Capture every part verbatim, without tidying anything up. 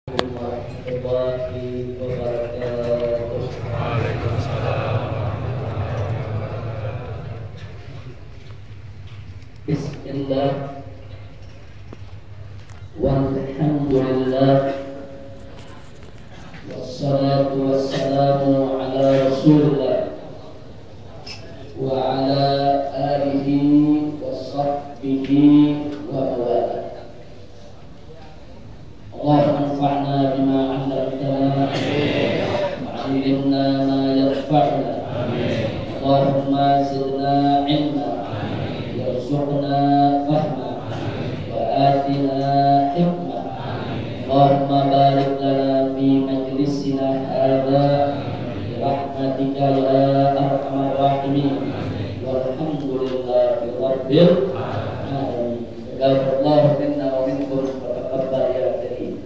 warahmatullahi wabarakatuh. Waalaikumsalam. Bismillah walhamdulillah wassalatu wassalamu ala rasulillah wa ala alihi wa sahbihi wa mawala. Allahumma anfa'na bima 'allamtana wa 'allimna ma yanfa'una. Allahumma zidna 'ilma warzuqna fahma wa atina hikmah. Allahumma barik lana fi majlisina hadza bi rahmatika ya arhamar rahimin. Walhamdulillahi rabbil alamin. Jazakallahu minna wa minkum wa taqabbal ya karim.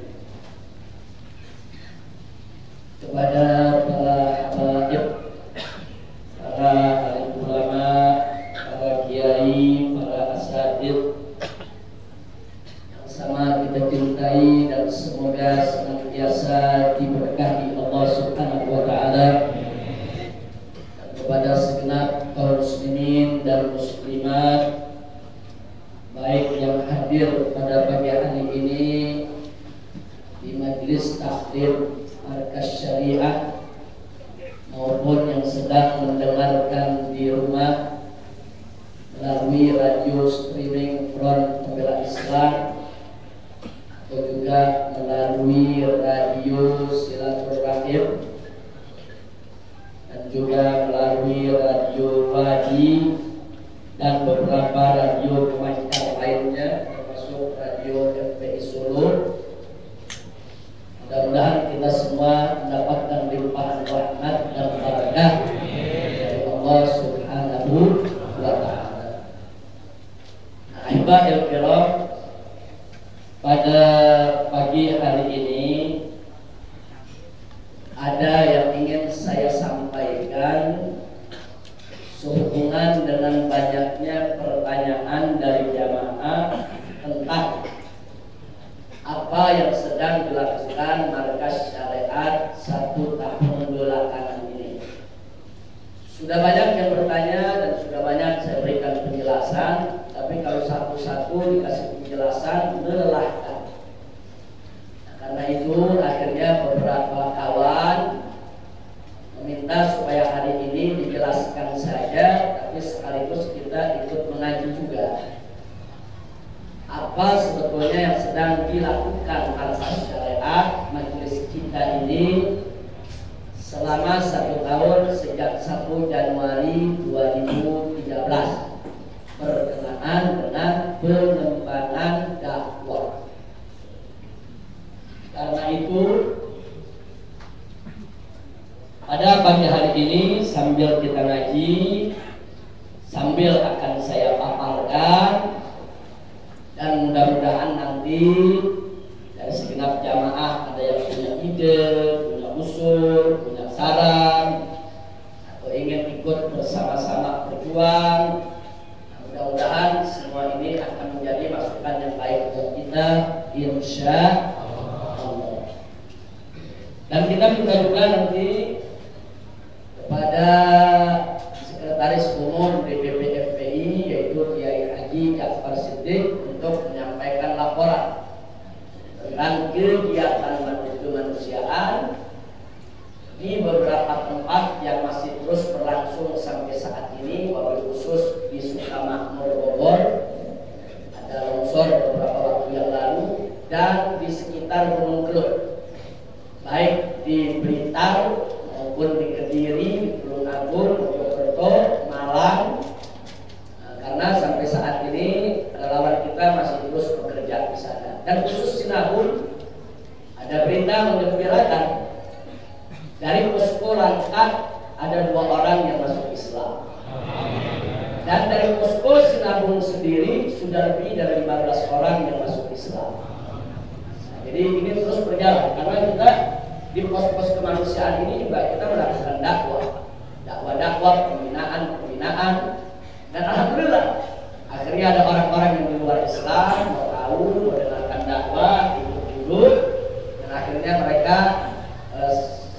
Kepada para habaib, para alim ulama, para kiai, para asatidz yang sama kita cintai dan semoga senantiasa diberkahi Allah Subhanahu wa taala, dan kepada segenap kaum muslimin dan muslimat baik yang hadir pada pagi hari ini di majelis taklim Markas Syariah maupun yang sedang mendengarkan di rumah melalui radio streaming Front Pembela Islam atau juga melalui radio Silaturahim dan juga melalui radio Wadi dan beberapa radio pemancar lainnya termasuk radio F P I Solo. Mudah-mudahan kita semua mendapatkan limpahan rahmat dan barakah dari Allah Subhanahu wa taala. Ahibahil kiram, pada pagi hari ini ada yang ingin saya sampaikan sehubungan dengan banyaknya pertanyaan dari jamaah tentang apa yang sedang dilakukan Markas Syariat satu tahun belakangan ini. Sudah banyak yang bertanya dan sudah banyak saya berikan penjelasan, tapi kalau satu-satu dikasih penjelasan melelahkan. Nah, karena itu akhirnya beberapa kawan meminta supaya hari ini dijelaskan saja, tapi sekaligus kita ikut mengaji juga apa sebetulnya yang sedang dilakukan Markas Syariat majelis kita ini selama satu tahun sejak satu Januari dua ribu tiga belas berkenaan dengan pengembangan dakwah. Karena itu pada pagi hari ini sambil kita ngaji, sambil akan saya paparkan, dan mudah-mudahan nanti dari segenap jamaah ada yang punya ide, punya usul, punya saran, atau ingin ikut bersama-sama berjuang. Nah, mudah-mudahan semua ini akan menjadi masukan yang baik buat kita, insya Allah. Dan kita minta juga nanti kepada Sekretaris Umum D P P F P I yaitu Kiai Haji Ja'far Shiddiq untuk menyampaikan laporan tentang kegiatan kemanusiaan di beberapa tempat yang masih terus berlangsung sampai saat ini, wabil khusus di Sukamakmur Bogor ada longsor beberapa waktu yang lalu, dan di sekitar Gunung Kelut baik di Blitar maupun di Kediri, Gunung Agung, Mojokerto, Malang. Nah, karena sampai saat ini relawan kita masih terus bekerja di sana. Dan khusus Sinabung ada berita menggembirakan dari posko Langkat ada dua orang yang masuk Islam. Dan dari posko Sinabung sendiri sudah lebih dari lima belas orang yang masuk Islam. Nah, jadi ini terus berjalan karena kita di pos-pos kemanusiaan ini juga kita melakukan dakwah, dakwah-dakwah, pembinaan-pembinaan, dan alhamdulillah akhirnya ada orang-orang yang di luar Islam mau tahu, mau dengarkan dakwah, ikut dulu, dan akhirnya maka uh,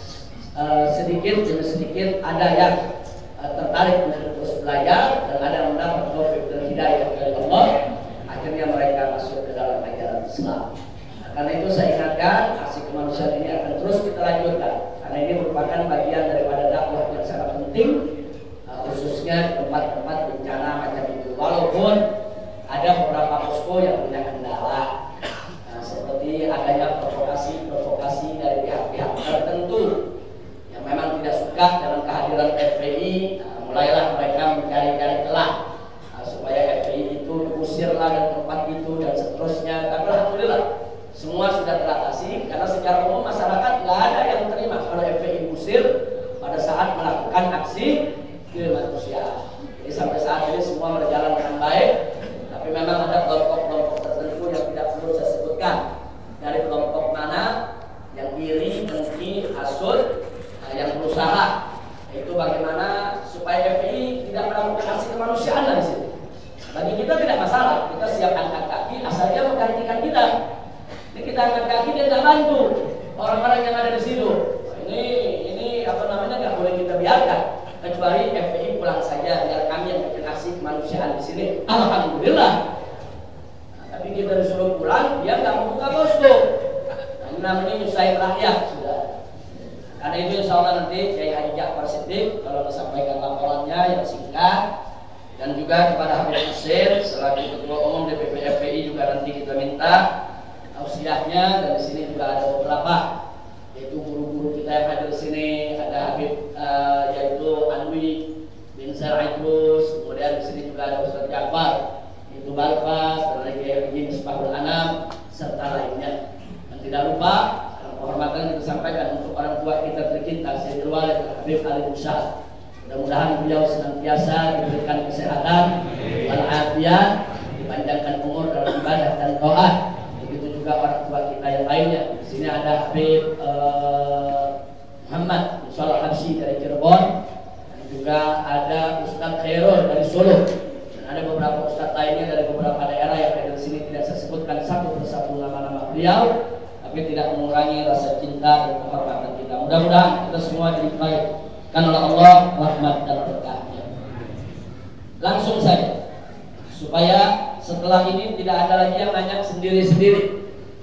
uh, sedikit demi sedikit ada yang uh, tertarik untuk terus belajar dan ada yang mendapat taufik dan hidayah dari Allah, akhirnya mereka masuk ke dalam ajaran Islam. Nah, karena itu saya ingatkan aksi kemanusiaan ini akan terus kita lanjutkan karena ini merupakan bagian daripada dakwah yang sangat penting, uh, khususnya di tempat-tempat bencana macam itu. Walaupun ada beberapa posko yang punya kendala, nah, seperti adanya provokasi-provokasi dari pihak-pihak tertentu yang memang tidak suka dengan kehadiran F P I. Nah, mulailah mereka mencari-cari celah nah, supaya F P I itu diusirlah dari tempat itu dan seterusnya. Tapi alhamdulillah semua sudah teratasi karena secara umum masyarakat nggak ada yang terima kalau F P I diusir pada saat melakukan aksi kemanusiaan. Jadi sampai saat ini semua berjalan dengan baik. Tapi memang ada kelompok-kelompok tertentu yang tidak perlu saya sebutkan. Dari kelompok mana yang iri, dengki, hasud, nah, yang berusaha itu bagaimana supaya F P I tidak melakukan aksi kemanusiaan di sini. Bagi kita tidak masalah, kita siap angkat kaki asalnya menggantikan kita. Ini kita angkat kaki dia tidak bantu orang-orang yang ada di situ. Nah, ini ini apa namanya nggak boleh kita biarkan. Kecuali F P I pulang saja, biar kami yang bikin aksi kemanusiaan di sini. Alhamdulillah. Nah, tapi kita disuruh pulang, dia nggak mau buka posko. Nah, ini namanya nyusahin rakyat sudah. Karena itu insya Allah nanti Kiai Haji Ja'far Shiddiq kalau disampaikan laporannya yang singkat, dan juga kepada Habib Nasir selaku Ketua Umum D P P F P I juga nanti kita minta tausiahnya, dan di sini juga ada beberapa yaitu guru-guru kita yang hadir di sini, ada Habib uh, yaitu Anwi bin Sa'idrus, kemudian di sini juga ada Ustaz Ja'far yaitu Balfas, dan lagi Haji Misbahul Anam serta lainnya. Dan tidak lupa penghormatan kita sampaikan untuk orang tua kita tercinta Sayyidul Walid Habib Ali Musa. Mudah-mudahan beliau senantiasa diberikan kesehatan, walafiat, dipanjangkan umur dalam ibadah dan doa. Begitu juga orang tua kita yang lainnya. Di sini ada Habib uh, Muhammad Musalah Habsyi dari Cirebon, dan juga ada Ustaz Khairul dari Solo, dan ada beberapa ustaz lainnya dari beberapa daerah yang ada di sini. Tidak saya sebutkan satu persatu nama-nama beliau, tapi tidak mengurangi rasa cinta dan kehormatan kita. Mudah-mudahan kita semua diberikan oleh Allah rahmat dan berkahnya. Langsung saja, supaya setelah ini tidak ada lagi yang nanya sendiri-sendiri.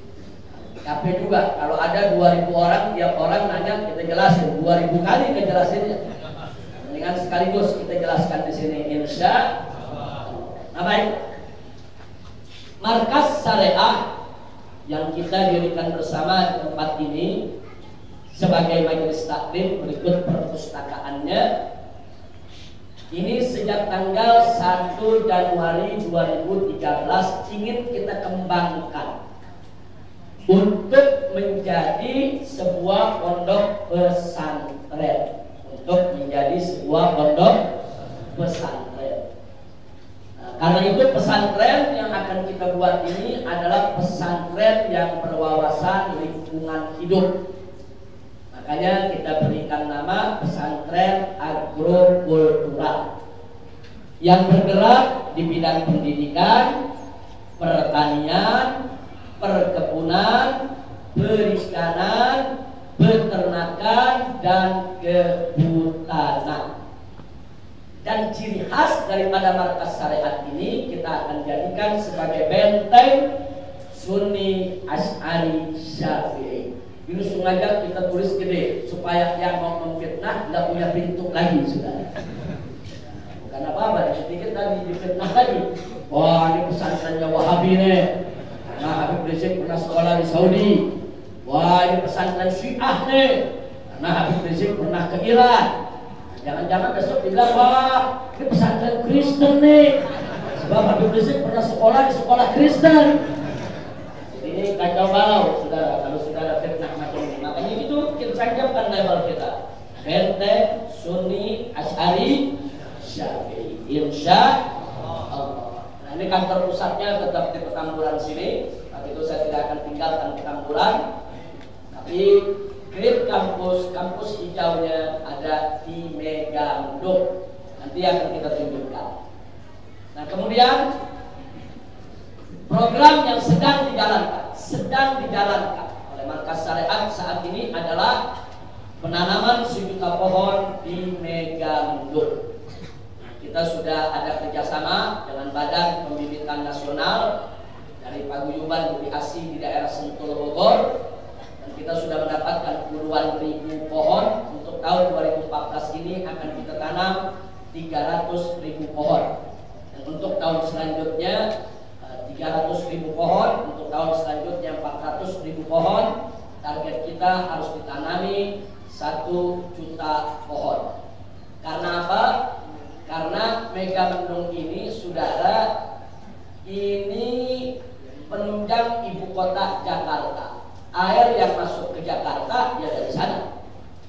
Capek juga kalau ada dua ribu orang, tiap orang nanya kita jelasin dua ribu kali kita jelasinnya. Dengan sekaligus kita jelaskan di sini insya Allah. Nah, baik. Markas Syariah yang kita dirikan bersama di tempat ini sebagai majelis taklim berikut perpustakaannya. Ini sejak tanggal satu Januari dua ribu tiga belas ingin kita kembangkan untuk menjadi sebuah pondok pesantren, untuk menjadi sebuah pondok pesantren. Nah, karena itu pesantren yang akan kita buat ini adalah pesantren yang berwawasan lingkungan hidup. Makanya kita berikan nama pesantren agrokultural yang bergerak di bidang pendidikan, pertanian, perkebunan, perikanan, peternakan, dan kehutanan. Dan ciri khas daripada markas syariat ini kita akan jadikan sebagai benteng Sunni Asy'ari Syafi'i. Ini sengaja kita tulis gede supaya yang mau memfitnah nggak punya pintu lagi, sudah. Bukan apa-apa, sedikit tadi difitnah tadi. Wah, ini pesantrennya Wahabi nih. Nah, Habib Rizik pernah sekolah di Saudi. Wah, ini pesantren Syiah nih. Karena Habib Rizik pernah ke Iran. Jangan-jangan besok bilang, wah, ini pesantren Kristen nih. Sebab Habib Rizik pernah sekolah di sekolah Kristen. Ini kacau balau, saudara. Kalau sudah ada fitnah macam ini, makanya itu kita sanjapkan label kita. Benteng Sunni Asy'ari Syafi'i. Insya Allah. Nah, ini kantor pusatnya tetap di Petamburan sini. Tapi itu saya tidak akan tinggalkan Petamburan. Tapi grade kampus, kampus hijaunya ada di Megamendung. Nanti akan kita tunjukkan. Nah, kemudian program yang sedang dijalankan, sedang dijalankan oleh Markas Syariat saat ini pohon. Target kita harus ditanami satu juta pohon. Karena apa? Karena Megamendung ini, saudara, ini penunjang ibu kota Jakarta. Air yang masuk ke Jakarta ya dari sana.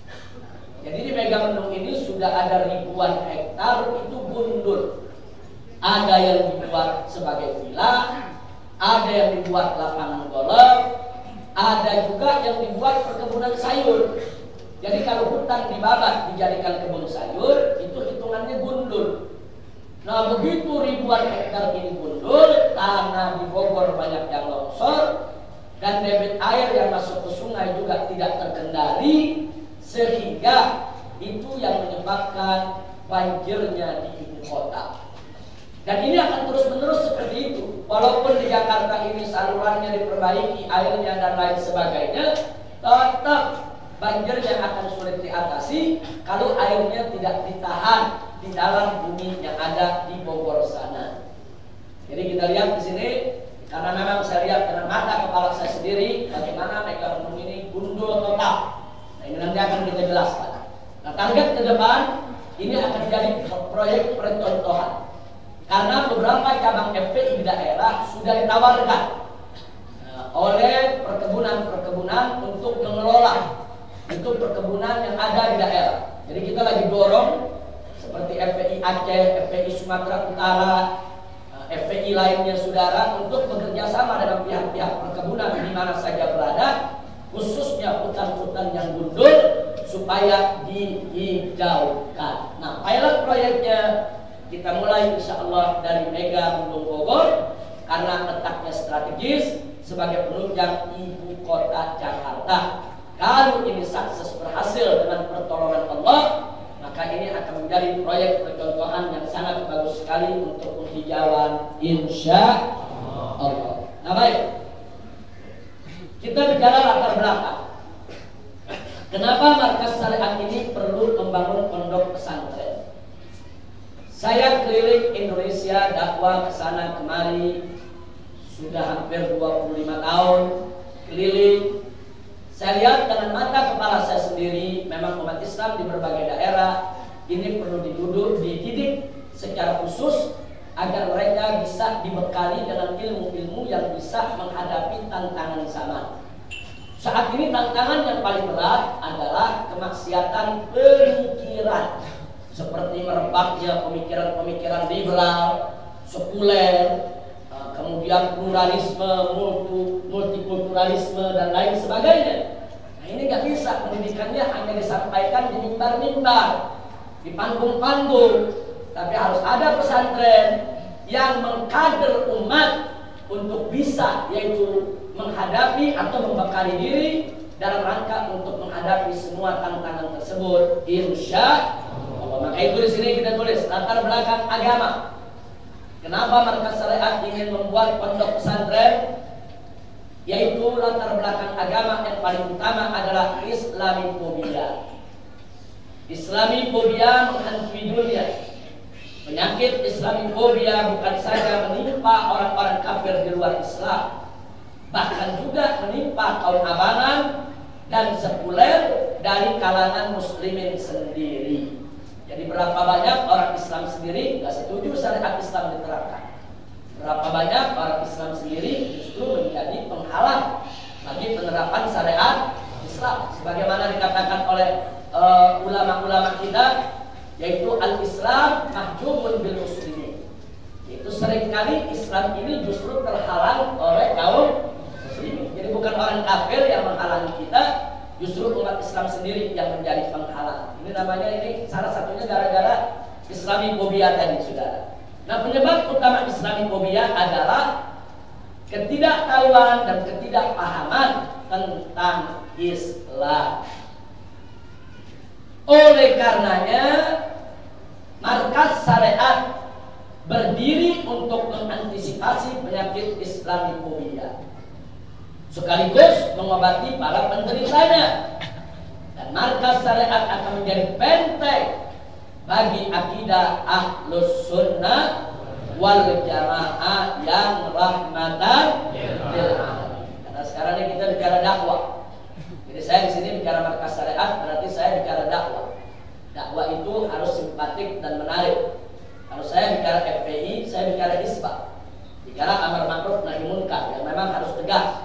Jadi di Megamendung ini sudah ada ribuan hektar itu gundul. Ada yang dibuat sebagai villa, ada yang dibuat lapangan golf, ada juga yang dibuat perkebunan sayur. Jadi kalau hutan dibabat dijadikan kebun sayur, itu hitungannya gundul. Nah begitu ribuan hektar ini gundul, tanah di Bogor banyak yang longsor, dan debit air yang masuk ke sungai juga tidak terkendali, sehingga itu yang menyebabkan banjirnya di ibu kota. Dan ini akan terus-menerus seperti itu. Walaupun di Jakarta ini salurannya diperbaiki, airnya dan lain sebagainya, tetap banjirnya akan sulit diatasi kalau airnya tidak ditahan di dalam bumi yang ada di Bogor sana. Jadi kita lihat di sini, karena memang saya lihat dengan mata kepala saya sendiri bagaimana Megamendung ini gundul total. Nah ini nanti akan kita jelaskan. Nah target ke depan ini akan jadi proyek percontohan. Karena beberapa cabang F P I di daerah sudah ditawarkan uh, oleh perkebunan-perkebunan untuk mengelola itu perkebunan yang ada di daerah. Jadi kita lagi dorong seperti F P I Aceh, F P I Sumatera Utara, uh, F P I lainnya saudara untuk bekerja sama dengan pihak-pihak perkebunan di mana saja berada, khususnya hutan-hutan yang gundul supaya dihijaukan. Nah, pilot proyeknya kita mulai insya Allah dari Megamendung Bogor karena letaknya strategis sebagai penunjang ibu kota Jakarta. Kalau ini sukses berhasil dengan pertolongan Allah, maka ini akan menjadi proyek percontohan yang sangat bagus sekali untuk penghijauan insya Allah. Nah baik, kita bicara latar belakang. Kenapa markas syariat ini perlu membangun pondok pesantren? Saya keliling Indonesia dakwah ke sana kemari sudah hampir dua puluh lima tahun keliling. Saya lihat dengan mata kepala saya sendiri, memang umat Islam di berbagai daerah ini perlu diduduk, dididik secara khusus agar mereka bisa dibekali dengan ilmu-ilmu yang bisa menghadapi tantangan zaman. Saat ini tantangan yang paling berat adalah kemaksiatan pemikiran, seperti merebaknya pemikiran-pemikiran liberal, sekuler, kemudian pluralisme, multikulturalisme dan lain sebagainya. Nah ini nggak bisa, pendidikannya hanya disampaikan di mimbar-mimbar, di panggung-panggung, tapi harus ada pesantren yang mengkader umat untuk bisa, yaitu menghadapi atau membekali diri dalam rangka untuk menghadapi semua tantangan tersebut. Insya Allah. Maka itu di sini kita tulis latar belakang agama. Kenapa markas syariat ingin membuat pondok pesantren? Yaitu latar belakang agama yang paling utama adalah Islamifobia. Islamifobia menghantui dunia. Penyakit Islamifobia bukan saja menimpa orang-orang kafir di luar Islam, bahkan juga menimpa kaum abangan dan sekuler dari kalangan muslimin sendiri. Jadi berapa banyak orang Islam sendiri nggak setuju syariat Islam diterapkan. Berapa banyak orang Islam sendiri justru menjadi penghalang bagi penerapan syariat Islam. Sebagaimana dikatakan oleh uh, ulama-ulama kita, yaitu al-Islam mahjumun bil muslimin. Itu seringkali Islam ini justru terhalang oleh kaum muslimin. Jadi bukan orang kafir yang menghalangi kita, justru umat Islam sendiri yang menjadi penghalang. Ini namanya, ini salah satunya gara-gara Islamifobia tadi, saudara. Nah, penyebab utama Islamifobia adalah ketidaktahuan dan ketidakpahaman tentang Islam. Oleh karenanya, markas syariat berdiri untuk mengantisipasi penyakit Islamifobia, sekaligus mengobati para penderitanya. Dan markas syariat akan menjadi benteng bagi akidah Ahlus Sunnah wal Jamaah yang rahmatan lil alamin. Karena sekarang ini kita bicara dakwah. Jadi saya di sini bicara markas syariat, berarti saya bicara dakwah. Dakwah itu harus simpatik dan menarik. Kalau saya bicara F P I, saya bicara isbah, bicara amar ma'ruf nahi munkar yang memang harus tegas.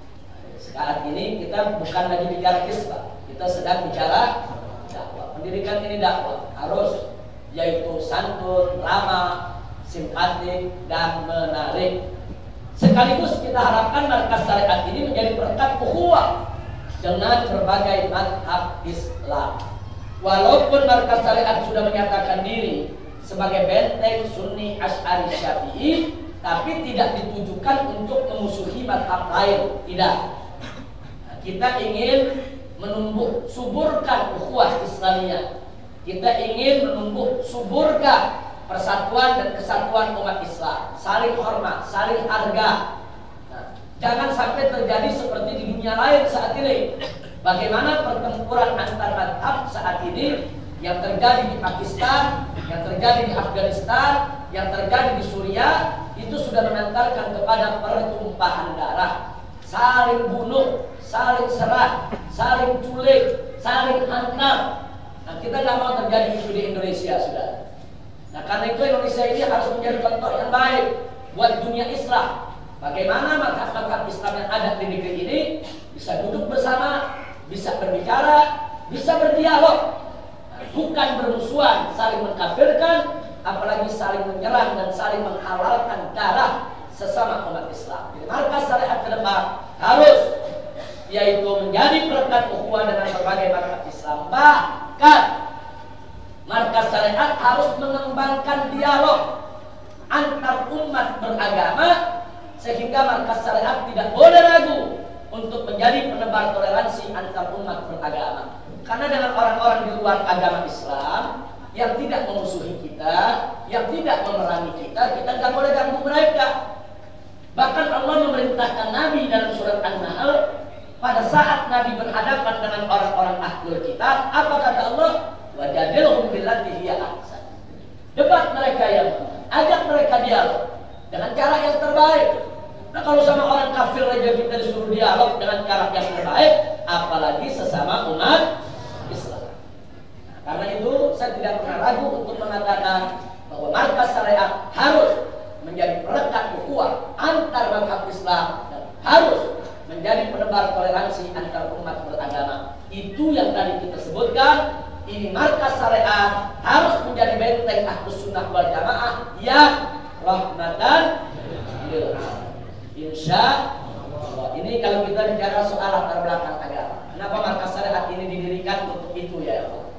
Saat ini kita bukan lagi bicara isbah, kita sedang bicara dakwah. Pendidikan ini dakwah harus yaitu santun, ramah, simpatik dan menarik. Sekaligus kita harapkan markas syariat ini menjadi perekat ukhuwah dengan berbagai mazhab Islam. Walaupun markas syariat sudah menyatakan diri sebagai benteng Sunni, Asy'ari, Syafi'i, tapi tidak ditujukan untuk memusuhi mazhab lain, tidak. Nah, kita ingin menumbuh suburkan ukhuwah Islamiyah. Kita ingin menumbuh suburkan persatuan dan kesatuan umat Islam, saling hormat, saling harga. Nah, jangan sampai terjadi seperti di dunia lain saat ini. Bagaimana pertempuran antar mazhab saat ini yang terjadi di Pakistan, yang terjadi di Afghanistan, yang terjadi di Suriah, itu sudah mengantarkan kepada pertumpahan darah, saling bunuh, saling serang, saling culik, saling hantam. Nah, kita nggak mau terjadi itu di Indonesia, sudah. Nah, karena itu Indonesia ini harus menjadi contoh yang baik buat dunia Islam. Bagaimana mazhab-mazhab Islam yang ada di negeri ini bisa duduk bersama, bisa berbicara, bisa berdialog. Bukan bermusuhan, saling mengkafirkan, apalagi saling menyerang dan saling menghalalkan darah sesama umat Islam. Jadi markas syariat ke depan harus yaitu menjadi perekat ukhuwah dengan berbagai mazhab Islam. Bahkan markas syariat harus mengembangkan dialog antar umat beragama sehingga markas syariat tidak boleh ragu untuk menjadi penebar toleransi antar umat beragama. Karena dengan orang-orang di luar agama Islam yang tidak memusuhi kita, yang tidak memerangi kita, kita nggak boleh ganggu mereka. Bahkan Allah memerintahkan Nabi dalam surat An-Nahl, pada saat Nabi berhadapan dengan orang-orang ahlul kitab, apa kata Allah? Wajadilhum billati hiya ahsan. Debat mereka yang ajak mereka dialog dengan cara yang terbaik. Nah, kalau sama orang kafir aja kita disuruh dialog dengan cara yang terbaik, apalagi sesama umat Islam. Nah, karena itu saya tidak pernah ragu untuk mengatakan bahwa markas syariat harus menjadi perekat ukhuwah antar mazhab Islam dan harus menjadi penebar toleransi antar umat beragama. Itu yang tadi kita sebutkan. Ini markas syariat harus menjadi benteng Ahlus Sunnah wal Jamaah yang rahmatan lil alamin. Insya Allah. Ini kalau kita bicara soal latar belakang agama. Kenapa markas syariat ini didirikan untuk itu ya Allah?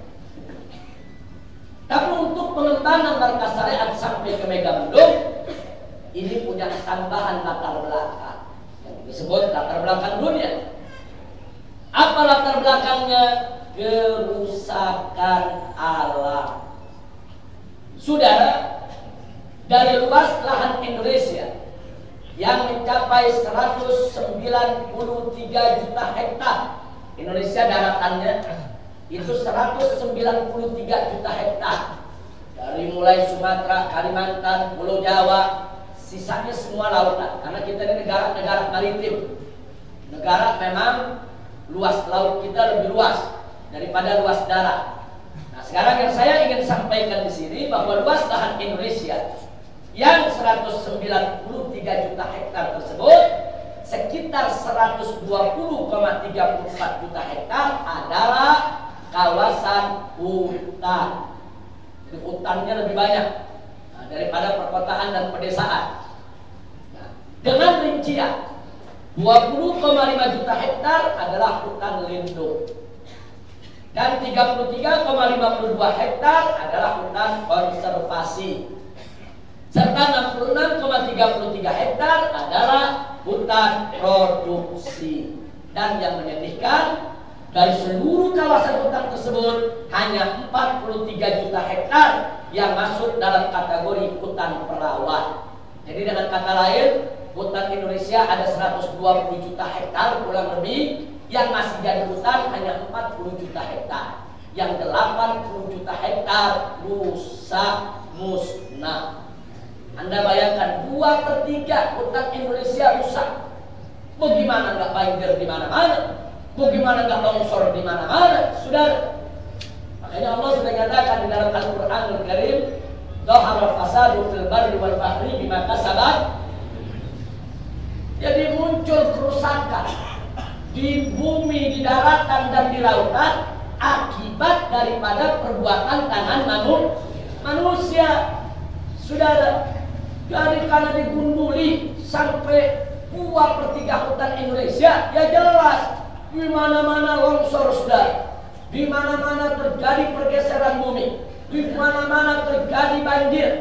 Tapi untuk pengembangan markas syariat sampai ke Megamendung, ini punya tambahan latar belakang yang disebut latar belakang dunia. Apa latar belakangnya? Kerusakan alam. Saudara, dari luas lahan Indonesia yang mencapai seratus sembilan puluh tiga juta hektar, Indonesia daratannya itu seratus sembilan puluh tiga juta hektar. Dari mulai Sumatera, Kalimantan, Pulau Jawa, sisanya semua lautan. Karena kita ini negara-negara maritim. Negara memang luas laut kita lebih luas daripada luas darat. Nah, sekarang yang saya ingin sampaikan di sini bahwa luas lahan Indonesia yang seratus sembilan puluh tiga juta hektar tersebut, sekitar seratus dua puluh koma tiga empat juta hektar adalah kawasan hutan. Jadi hutannya lebih banyak nah, daripada perkotaan dan pedesaan. Nah, dengan rincian dua puluh koma lima juta hektar adalah hutan lindung. Dan tiga puluh tiga koma lima dua hektar adalah hutan konservasi. Serta enam puluh enam koma tiga tiga hektar adalah hutan produksi. Dan yang menyedihkan, dari seluruh kawasan hutan tersebut hanya empat puluh tiga juta hektar yang masuk dalam kategori hutan perawat. Jadi dengan kata lain, hutan Indonesia ada seratus dua puluh juta hektar kurang lebih, yang masih jadi hutan hanya empat puluh juta hektar. Yang delapan puluh juta hektar rusak musnah. Anda bayangkan dua per tiga hutan Indonesia rusak. Bagaimana nggak banjir di mana-mana? Bagaimana nggak longsor di mana-mana? Saudara. Makanya Allah sudah katakan di dalam Al-Qur'anul Karim, "Dhahara fasadu fil barri wal bahri bima kasabat." Jadi muncul kerusakan di bumi, di daratan dan di lautan akibat daripada perbuatan tangan manu, manusia. Saudara, jadi karena digunduli sampai dua per tiga hutan Indonesia, ya jelas di mana-mana longsor, saudara. Di mana-mana terjadi pergeseran bumi, di mana-mana terjadi banjir,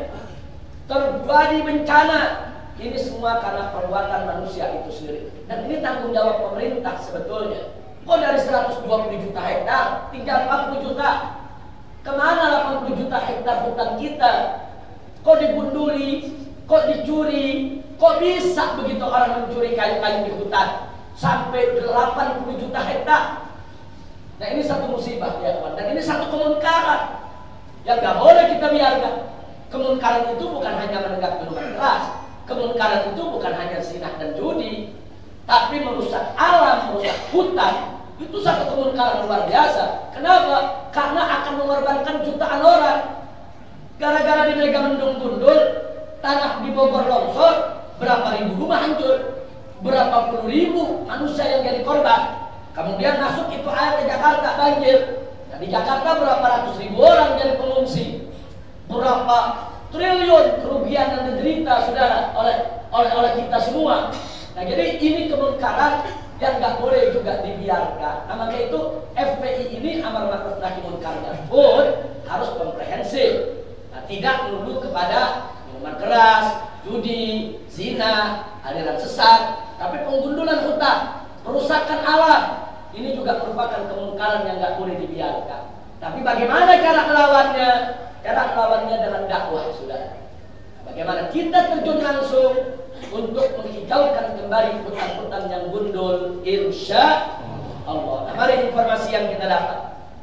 terjadi bencana. Ini semua karena perbuatan manusia itu sendiri. Dan ini tanggung jawab pemerintah sebetulnya. Kok dari seratus dua puluh juta hektar tinggal empat puluh juta? Kemana delapan puluh juta hektar hutan kita? Kok digunduli? Kok dicuri? Kok bisa begitu orang mencuri kayu-kayu di hutan sampai delapan puluh juta hektar? Nah, ini satu musibah ya kawan. Dan ini satu kemungkaran yang gak boleh kita biarkan. Kemungkaran itu bukan hanya menegak minuman keras. Kemungkaran itu bukan hanya zina dan judi, tapi merusak alam, merusak hutan. Itu satu kemungkaran luar biasa. Kenapa? Karena akan mengorbankan jutaan orang. Gara-gara di Megamendung gundul, tanah di Bogor longsor, berapa ribu rumah hancur, berapa puluh ribu manusia yang jadi korban. Kemudian masuk itu air ke Jakarta, banjir. Nah, di Jakarta berapa ratus ribu orang jadi pengungsi. Berapa triliun kerugian dan derita, saudara, oleh oleh oleh kita semua. Nah, jadi ini kemungkaran yang nggak boleh juga dibiarkan. Nah, maka itu F P I ini amar ma'ruf nahi munkar pun harus komprehensif. Nah, tidak melulu kepada minuman keras, judi, zina, aliran sesat, tapi penggundulan hutan, perusakan alam. Ini juga merupakan kemungkaran yang nggak boleh dibiarkan. Tapi bagaimana cara melawannya? Cara melawannya dengan dakwah, saudara. Bagaimana kita terjun langsung untuk menghijaukan kembali hutan-hutan yang gundul, insya Allah. Nah, mari informasi yang kita dapat.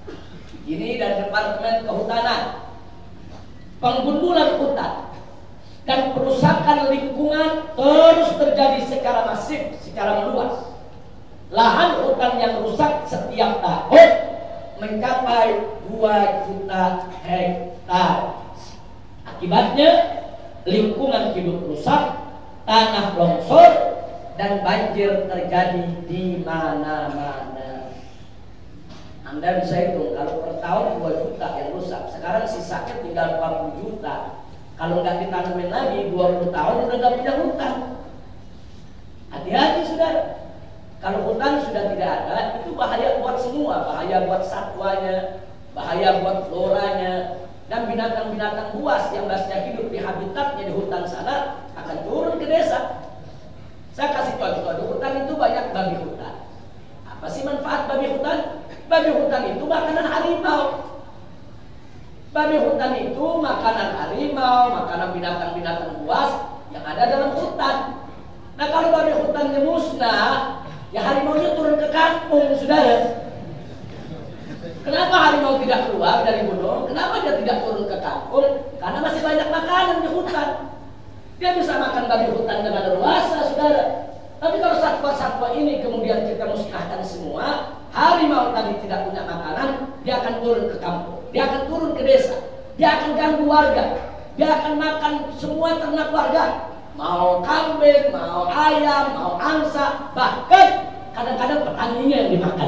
Ini dari Departemen Kehutanan. Penggundulan hutan dan perusakan lingkungan terus terjadi secara masif, secara meluas. Lahan hutan yang rusak setiap tahun mencapai dua juta hektar. Akibatnya lingkungan hidup rusak, tanah longsor, dan banjir terjadi di mana-mana. Anda bisa hitung kalau per tahun dua juta yang rusak. Sekarang sisanya tinggal empat puluh juta. Kalau nggak ditanamin lagi dua puluh tahun udah nggak punya hutan. Hati-hati, saudara. Kalau hutan sudah tidak ada, itu bahaya buat semua, bahaya buat satwanya, bahaya buat floranya, dan binatang-binatang buas yang biasanya hidup di habitatnya di hutan sana akan turun ke desa. Saya kasih contoh, di hutan itu banyak babi hutan. Apa sih manfaat babi hutan? Babi hutan itu makanan harimau. Babi hutan itu makanan harimau, makanan binatang-binatang buas yang ada dalam hutan. Nah, kalau babi hutannya musnah, ya harimaunya turun ke kampung, saudara. Kenapa harimau tidak keluar dari gunung? Kenapa dia tidak turun ke kampung? Karena masih banyak makanan di hutan. Dia bisa makan babi hutan dengan leluasa, saudara. Tapi kalau satwa-satwa ini kemudian kita musnahkan semua, harimau tadi tidak punya makanan, dia akan turun ke kampung, dia akan turun ke desa, dia akan ganggu warga, dia akan makan semua ternak warga. Mau kambing, mau ayam, mau angsa, bahkan kadang-kadang petaninya yang dimakan.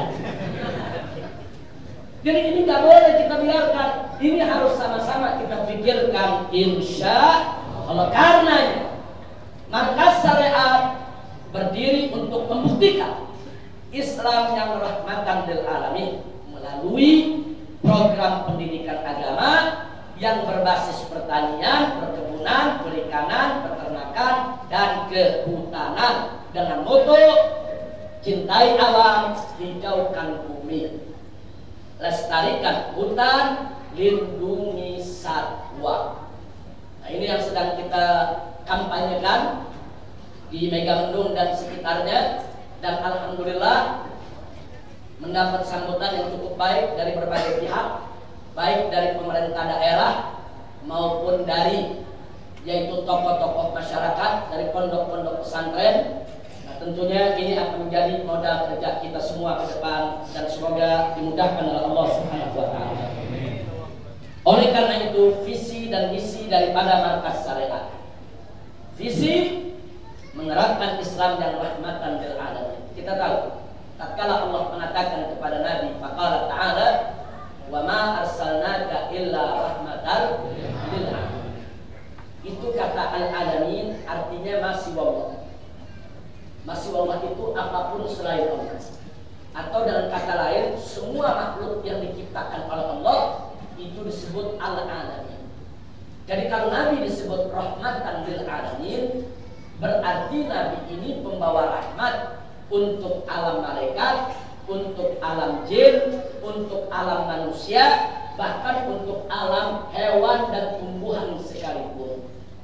Jadi ini nggak boleh kita biarkan. Ini harus sama-sama kita pikirkan, insya Allah. Karenanya maka syariat berdiri untuk membuktikan Islam yang rahmatan lil alamin melalui program pendidikan agama yang berbasis pertanian, perkebunan, perikanan, peternakan, dan kehutanan dengan moto cintai alam, hijaukan bumi, lestarikan hutan, lindungi satwa. Nah, ini yang sedang kita kampanyekan di Megamendung dan sekitarnya, dan alhamdulillah mendapat sambutan yang cukup baik dari berbagai pihak, baik dari pemerintah daerah maupun dari yaitu tokoh-tokoh masyarakat, dari pondok-pondok pesantren. Nah, tentunya ini akan menjadi modal kerja kita semua ke depan dan semoga dimudahkan oleh Allah Subhanahu wa taala. Oleh karena itu, visi dan misi daripada Markas Syariat. Visi menerapkan Islam yang rahmatan lil alamin. Kita tahu, tatkala Allah mengatakan kepada Nabi, faqala ta'ala, "Wa ma arsalnaka illa rahmatan lil alamin." Itu kata al-alamin artinya masih wallah. Masih wallah itu apapun selain Allah. Atau dengan kata lain, semua makhluk yang diciptakan oleh Allah itu disebut al-alamin. Jadi kalau Nabi disebut rahmatan lil alamin, berarti Nabi ini pembawa rahmat untuk alam malaikat, untuk alam jin, untuk alam manusia, bahkan untuk alam hewan dan tumbuhan sekalipun.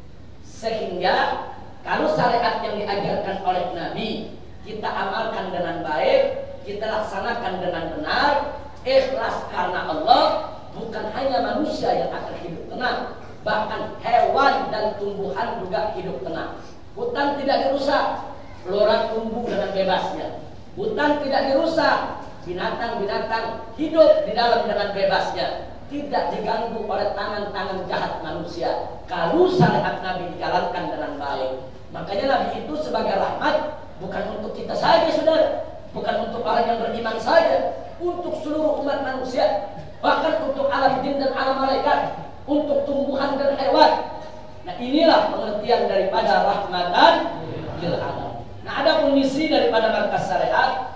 Sehingga kalau syariat yang diajarkan oleh Nabi kita amalkan dengan baik, kita laksanakan dengan benar, ikhlas karena Allah, bukan hanya manusia yang akan hidup tenang, bahkan hewan dan tumbuhan juga hidup tenang. Hutan tidak dirusak, flora tumbuh dengan bebasnya. Hutan tidak dirusak, binatang-binatang hidup di dalam dengan bebasnya, tidak diganggu oleh tangan-tangan jahat manusia. Kalau syariat Nabi dijalankan dengan baik, makanya Nabi itu sebagai rahmat bukan untuk kita saja, saudara, bukan untuk orang yang beriman saja, untuk seluruh umat manusia, bahkan untuk alam jin dan alam malaikat, untuk tumbuhan dan hewan. Nah, inilah pengertian daripada rahmatan lil alamin. Nah, adapun misi daripada Markas Syariat,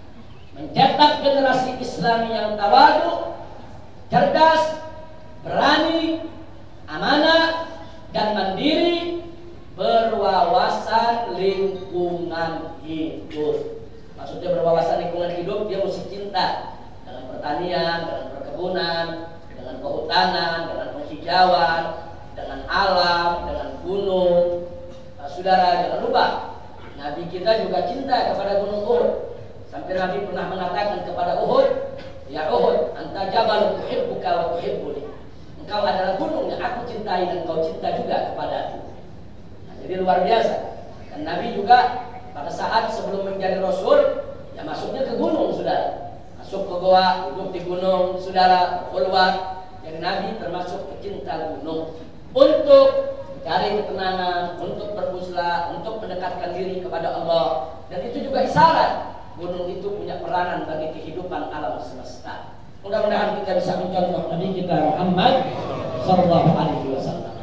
mencetak generasi Islami yang tawadu, cerdas, berani, amanah, dan mandiri, berwawasan lingkungan hidup. Maksudnya berwawasan lingkungan hidup, dia mesti cinta dengan pertanian, dengan perkebunan, dengan kehutanan, dengan penghijauan, dengan alam, dengan gunung. Nah, saudara, jangan lupa Nabi kita juga cinta kepada gunung Uhud. Sampai Nabi pernah mengatakan kepada Uhud, "Ya Uhud, anta jabal tuhibbuka wa tuhibbuni." Engkau adalah gunung yang aku cintai dan kau cinta juga kepada aku. Nah, jadi luar biasa. Dan Nabi juga pada saat sebelum menjadi Rasul, ya masuknya ke gunung, saudara. Masuk ke goa, duduk di gunung, saudara, keluar. Jadi Nabi termasuk pecinta gunung. Untuk mencari ketenangan, untuk berpusla, untuk mendekatkan diri kepada Allah. Dan itu juga isyarat gunung itu punya peranan bagi kehidupan alam semesta. Mudah-mudahan kita bisa mencontoh Nabi kita Muhammad sallallahu alaihi wasallam.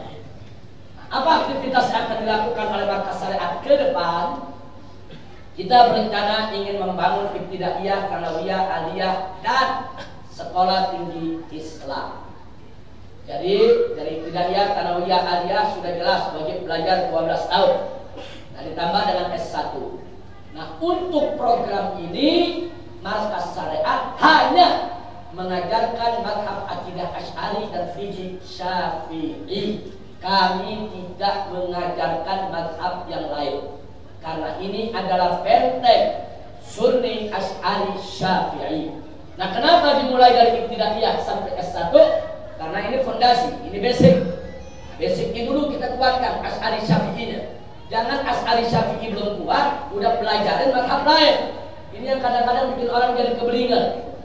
Apa aktivitas yang akan dilakukan oleh Markas Syariat ke depan? Kita berencana ingin membangun ibtidaiyah, tsanawiyah, aliyah, dan sekolah tinggi Islam. Jadi dari ibtidaiyah, tsanawiyah, aliyah sudah jelas wajib belajar dua belas tahun. Nah, ditambah dengan S satu. Nah, untuk program ini Markas Syariat hanya mengajarkan mazhab akidah Asy'ari dan fikih Syafi'i. Kami tidak mengajarkan mazhab yang lain. Karena ini adalah benteng Sunni, Asy'ari, Syafi'i. Nah, kenapa dimulai dari ibtidaiyah sampai S satu? Karena ini fondasi, ini basic. Basicnya dulu kita kuatkan Asy'ari, Syafi'inya. Jangan Asy'ari, Syafi'i belum kuat, udah pelajarin mazhab lain. Ini yang kadang-kadang bikin orang jadi kebelingan.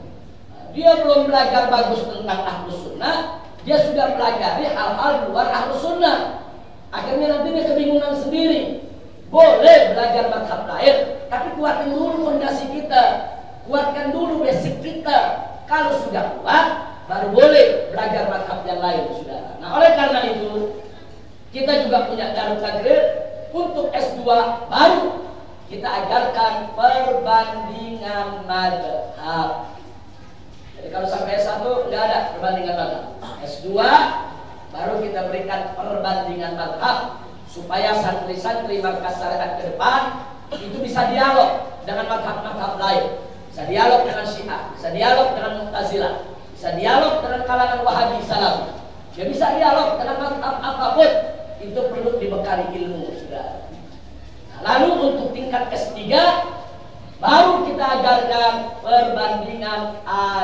Dia belum belajar bagus tentang Ahlus Sunnah, dia sudah pelajari hal-hal di luar Ahlus Sunnah. Akhirnya nanti dia kebingungan sendiri. Boleh belajar mazhab lain, tapi kuatkan dulu fondasi kita, kuatkan dulu basic kita. Kalau sudah kuat, baru boleh belajar mazhab yang lain, saudara. Nah, oleh karena itu, kita juga punya Darut Taqrir untuk S dua baru. Kita ajarkan perbandingan mazhab. Jadi kalau sampai S satu nggak ada perbandingan mazhab. S dua baru kita berikan perbandingan mazhab supaya santri-santri Markas Syariat ke depan itu bisa dialog dengan mazhab-mazhab lain, bisa dialog dengan Syiah, bisa dialog dengan Mu'tazilah, bisa dialog dengan kalangan Wahabi Salafi. Ya bisa dialog dengan mazhab apapun, itu perlu dibekali ilmu, saudara. Nah, lalu untuk tingkat S tiga baru kita ajarkan perbandingan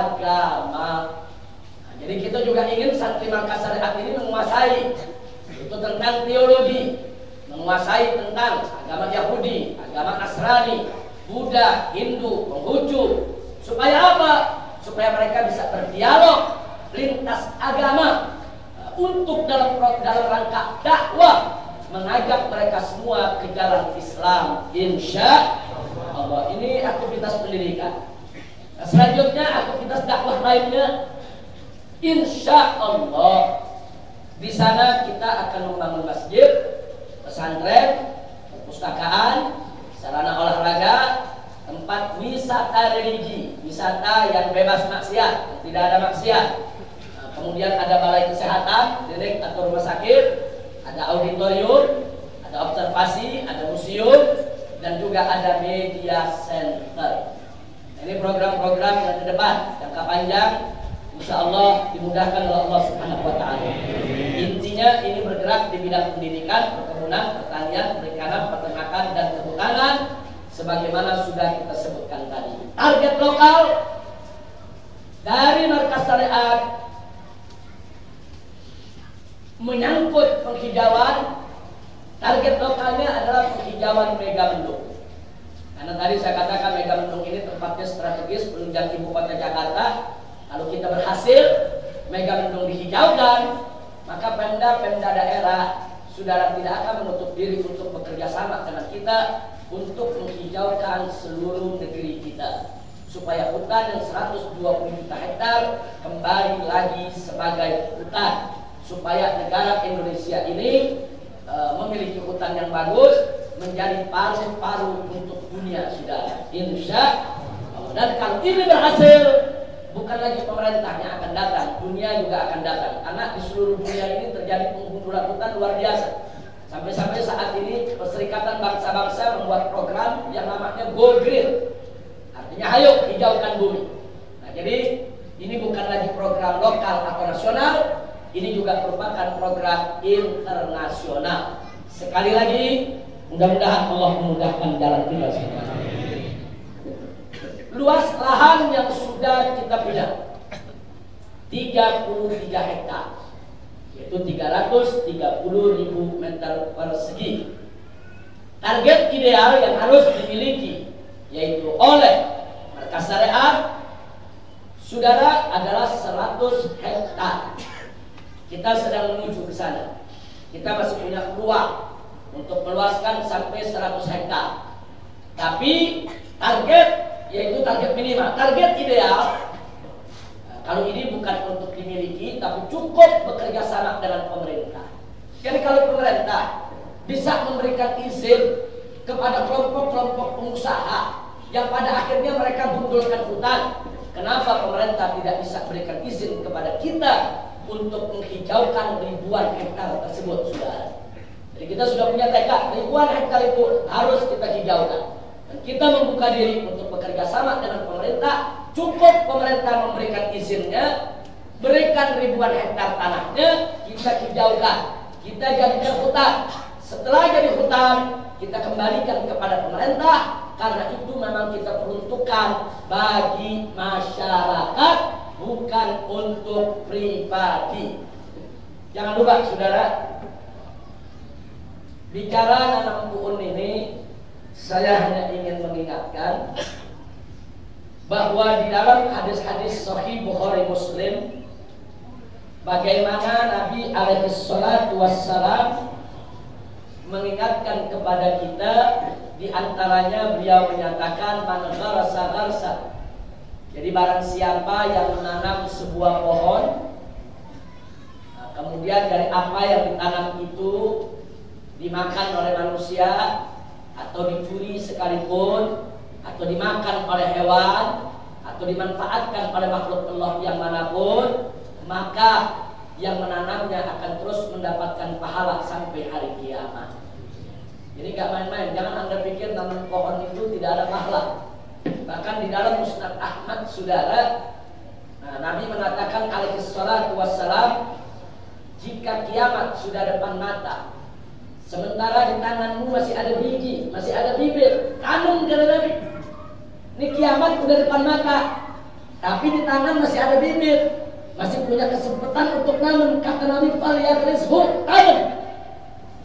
agama. Nah, jadi kita juga ingin santri Markas Syariat ini menguasai itu tentang teologi, menguasai tentang agama Yahudi, agama Nasrani, Buddha, Hindu, Konghucu. Supaya apa? Supaya mereka bisa berdialog lintas agama untuk dalam dalam rangka dakwah, mengajak mereka semua ke jalan Islam. Insya Allah. Ini aktivitas pendidikan. Nah, selanjutnya aktivitas dakwah lainnya, insya Allah di sana kita akan membangun masjid, pesantren, perpustakaan, sarana olahraga, tempat wisata religi, wisata yang bebas maksiat, tidak ada maksiat. Nah, kemudian ada balai kesehatan, klinik atau rumah sakit, ada auditorium, ada observasi, ada museum, dan juga ada media center. Ini program-program yang ke depan, jangka panjang, insya Allah dimudahkan oleh Allah Subhanahu Wa Taala. Intinya ini bergerak di bidang pendidikan, perkebunan, pertanian, perikanan, peternakan, dan kehutanan, sebagaimana sudah kita sebutkan tadi. Target lokal dari Markas Syariat menyangkut penghijauan. Target lokalnya adalah penghijauan Megamendung. Karena tadi saya katakan Megamendung ini tempatnya strategis penunjang ibu kota Jakarta. Kalau kita berhasil Megamendung dihijaukan, maka Pemda-Pemda daerah saudara tidak akan menutup diri untuk bekerja sama dengan kita untuk menghijaukan seluruh negeri kita, supaya hutan yang seratus dua puluh juta hektar kembali lagi sebagai hutan, supaya negara Indonesia ini e, memiliki hutan yang bagus, menjadi paru-paru untuk dunia, saudara. Insya Allah. Dan kalau ini berhasil, bukan lagi pemerintah yang akan datang, dunia juga akan datang. Karena di seluruh dunia ini terjadi penggundulan hutan luar biasa. Sampai-sampai saat ini Perserikatan Bangsa-Bangsa membuat program yang namanya Go Green. Artinya ayo hijaukan bumi. Nah, jadi ini bukan lagi program lokal atau nasional, ini juga merupakan program internasional. Sekali lagi, mudah-mudahan Allah memudahkan jalan kita semua. Luas lahan yang sudah kita punya tiga puluh tiga hektar, yaitu tiga ratus tiga puluh ribu meter persegi. Target ideal yang harus dimiliki yaitu oleh Markas Syariat saudara adalah seratus hektar. Kita sedang menuju ke sana. Kita masih punya peluang untuk meluaskan sampai seratus hektar. Tapi target, yaitu target minimal, target ideal, nah, kalau ini bukan untuk dimiliki, tapi cukup bekerja sama dengan pemerintah. Jadi kalau pemerintah bisa memberikan izin kepada kelompok-kelompok pengusaha yang pada akhirnya mereka gundulkan hutan, kenapa pemerintah tidak bisa berikan izin kepada kita untuk menghijaukan ribuan hektar tersebut, saudara? Jadi kita sudah punya tekad, ribuan hektar itu harus kita hijaukan. Dan kita membuka diri untuk bekerja sama dengan pemerintah. Cukup pemerintah memberikan izinnya, berikan ribuan hektar tanahnya, kita hijaukan, kita jadikan hutan. Setelah jadi hutan, kita kembalikan kepada pemerintah, karena itu memang kita peruntukkan bagi masyarakat, bukan untuk pribadi. Jangan lupa, saudara, bicara nanam puun ini, saya hanya ingin mengingatkan bahwa di dalam hadis-hadis Sahih Bukhari Muslim, bagaimana Nabi alaihi salatu wassalam mengingatkan kepada kita, di antaranya beliau menyatakan man gharasa gharsa. Jadi barang siapa yang menanam sebuah pohon, nah, kemudian dari apa yang ditanam itu dimakan oleh manusia atau dicuri sekalipun, atau dimakan oleh hewan, atau dimanfaatkan oleh makhluk Allah yang manapun, maka yang menanamnya akan terus mendapatkan pahala sampai hari kiamat. Jadi gak main-main, jangan Anda pikir nanam pohon itu tidak ada pahala. Bahkan di dalam Musnad Ahmad, saudara, nah, Nabi mengatakan alaihi salatu wassalam, jika kiamat sudah depan mata, sementara di tanganmu masih ada biji, masih ada bibir, tanam, kata Nabi. Ini kiamat sudah depan mata, tapi di tangan masih ada bibir, masih punya kesempatan untuk nanam. Kata Nabi, falyaghrishu, tanam.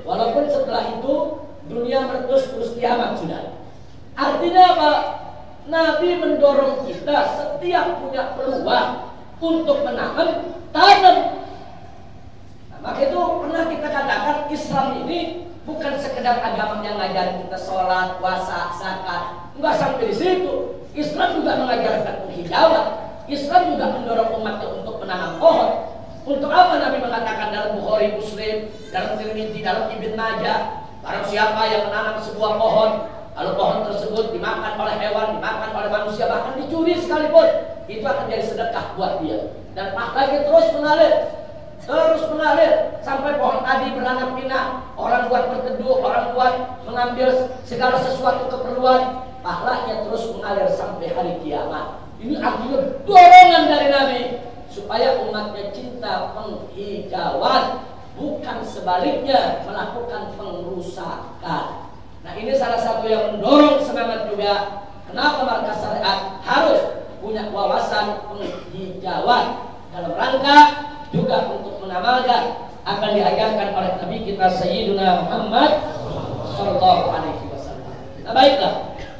Walaupun setelah itu dunia meletus terus kiamat sudah. Artinya apa? Nabi mendorong kita setiap punya peluang untuk menanam, tanam. Nah, maka itu pernah kita katakan Islam ini bukan sekedar agama yang ngajarin kita sholat, puasa, zakat. Enggak sampai di situ. Islam juga mengajarkan penghijauan. Islam juga mendorong umatnya untuk menanam pohon. Untuk apa Nabi mengatakan dalam Bukhari, Muslim, dalam Tirmidzi, dalam Ibnu Majah, barang siapa yang menanam sebuah pohon, kalau pohon tersebut dimakan oleh hewan, dimakan oleh manusia, bahkan dicuri sekalipun, itu akan jadi sedekah buat dia. Dan pahalanya terus mengalir, terus mengalir sampai pohon tadi beranak pinak. Orang buat berteduh, orang buat mengambil segala sesuatu keperluan, pahalanya terus mengalir sampai hari kiamat. Ini artinya dorongan dari Nabi supaya umatnya cinta penghijauan, bukan sebaliknya melakukan pengrusakan. Nah, ini salah satu yang mendorong semangat juga. Kenapa Markas Syariat harus punya wawasan penghijauan dalam rangka juga untuk mengamalkan akan diajarkan oleh Nabi kita Sayyiduna Muhammad Sallallahu Alaihi Wasallam. Nah, baiklah.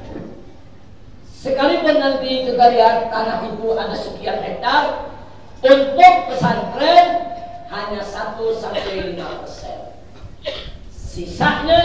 Sekalipun nanti kita lihat tanah itu ada sekian hektar, untuk pesantren hanya satu sampai lima persen. Sisanya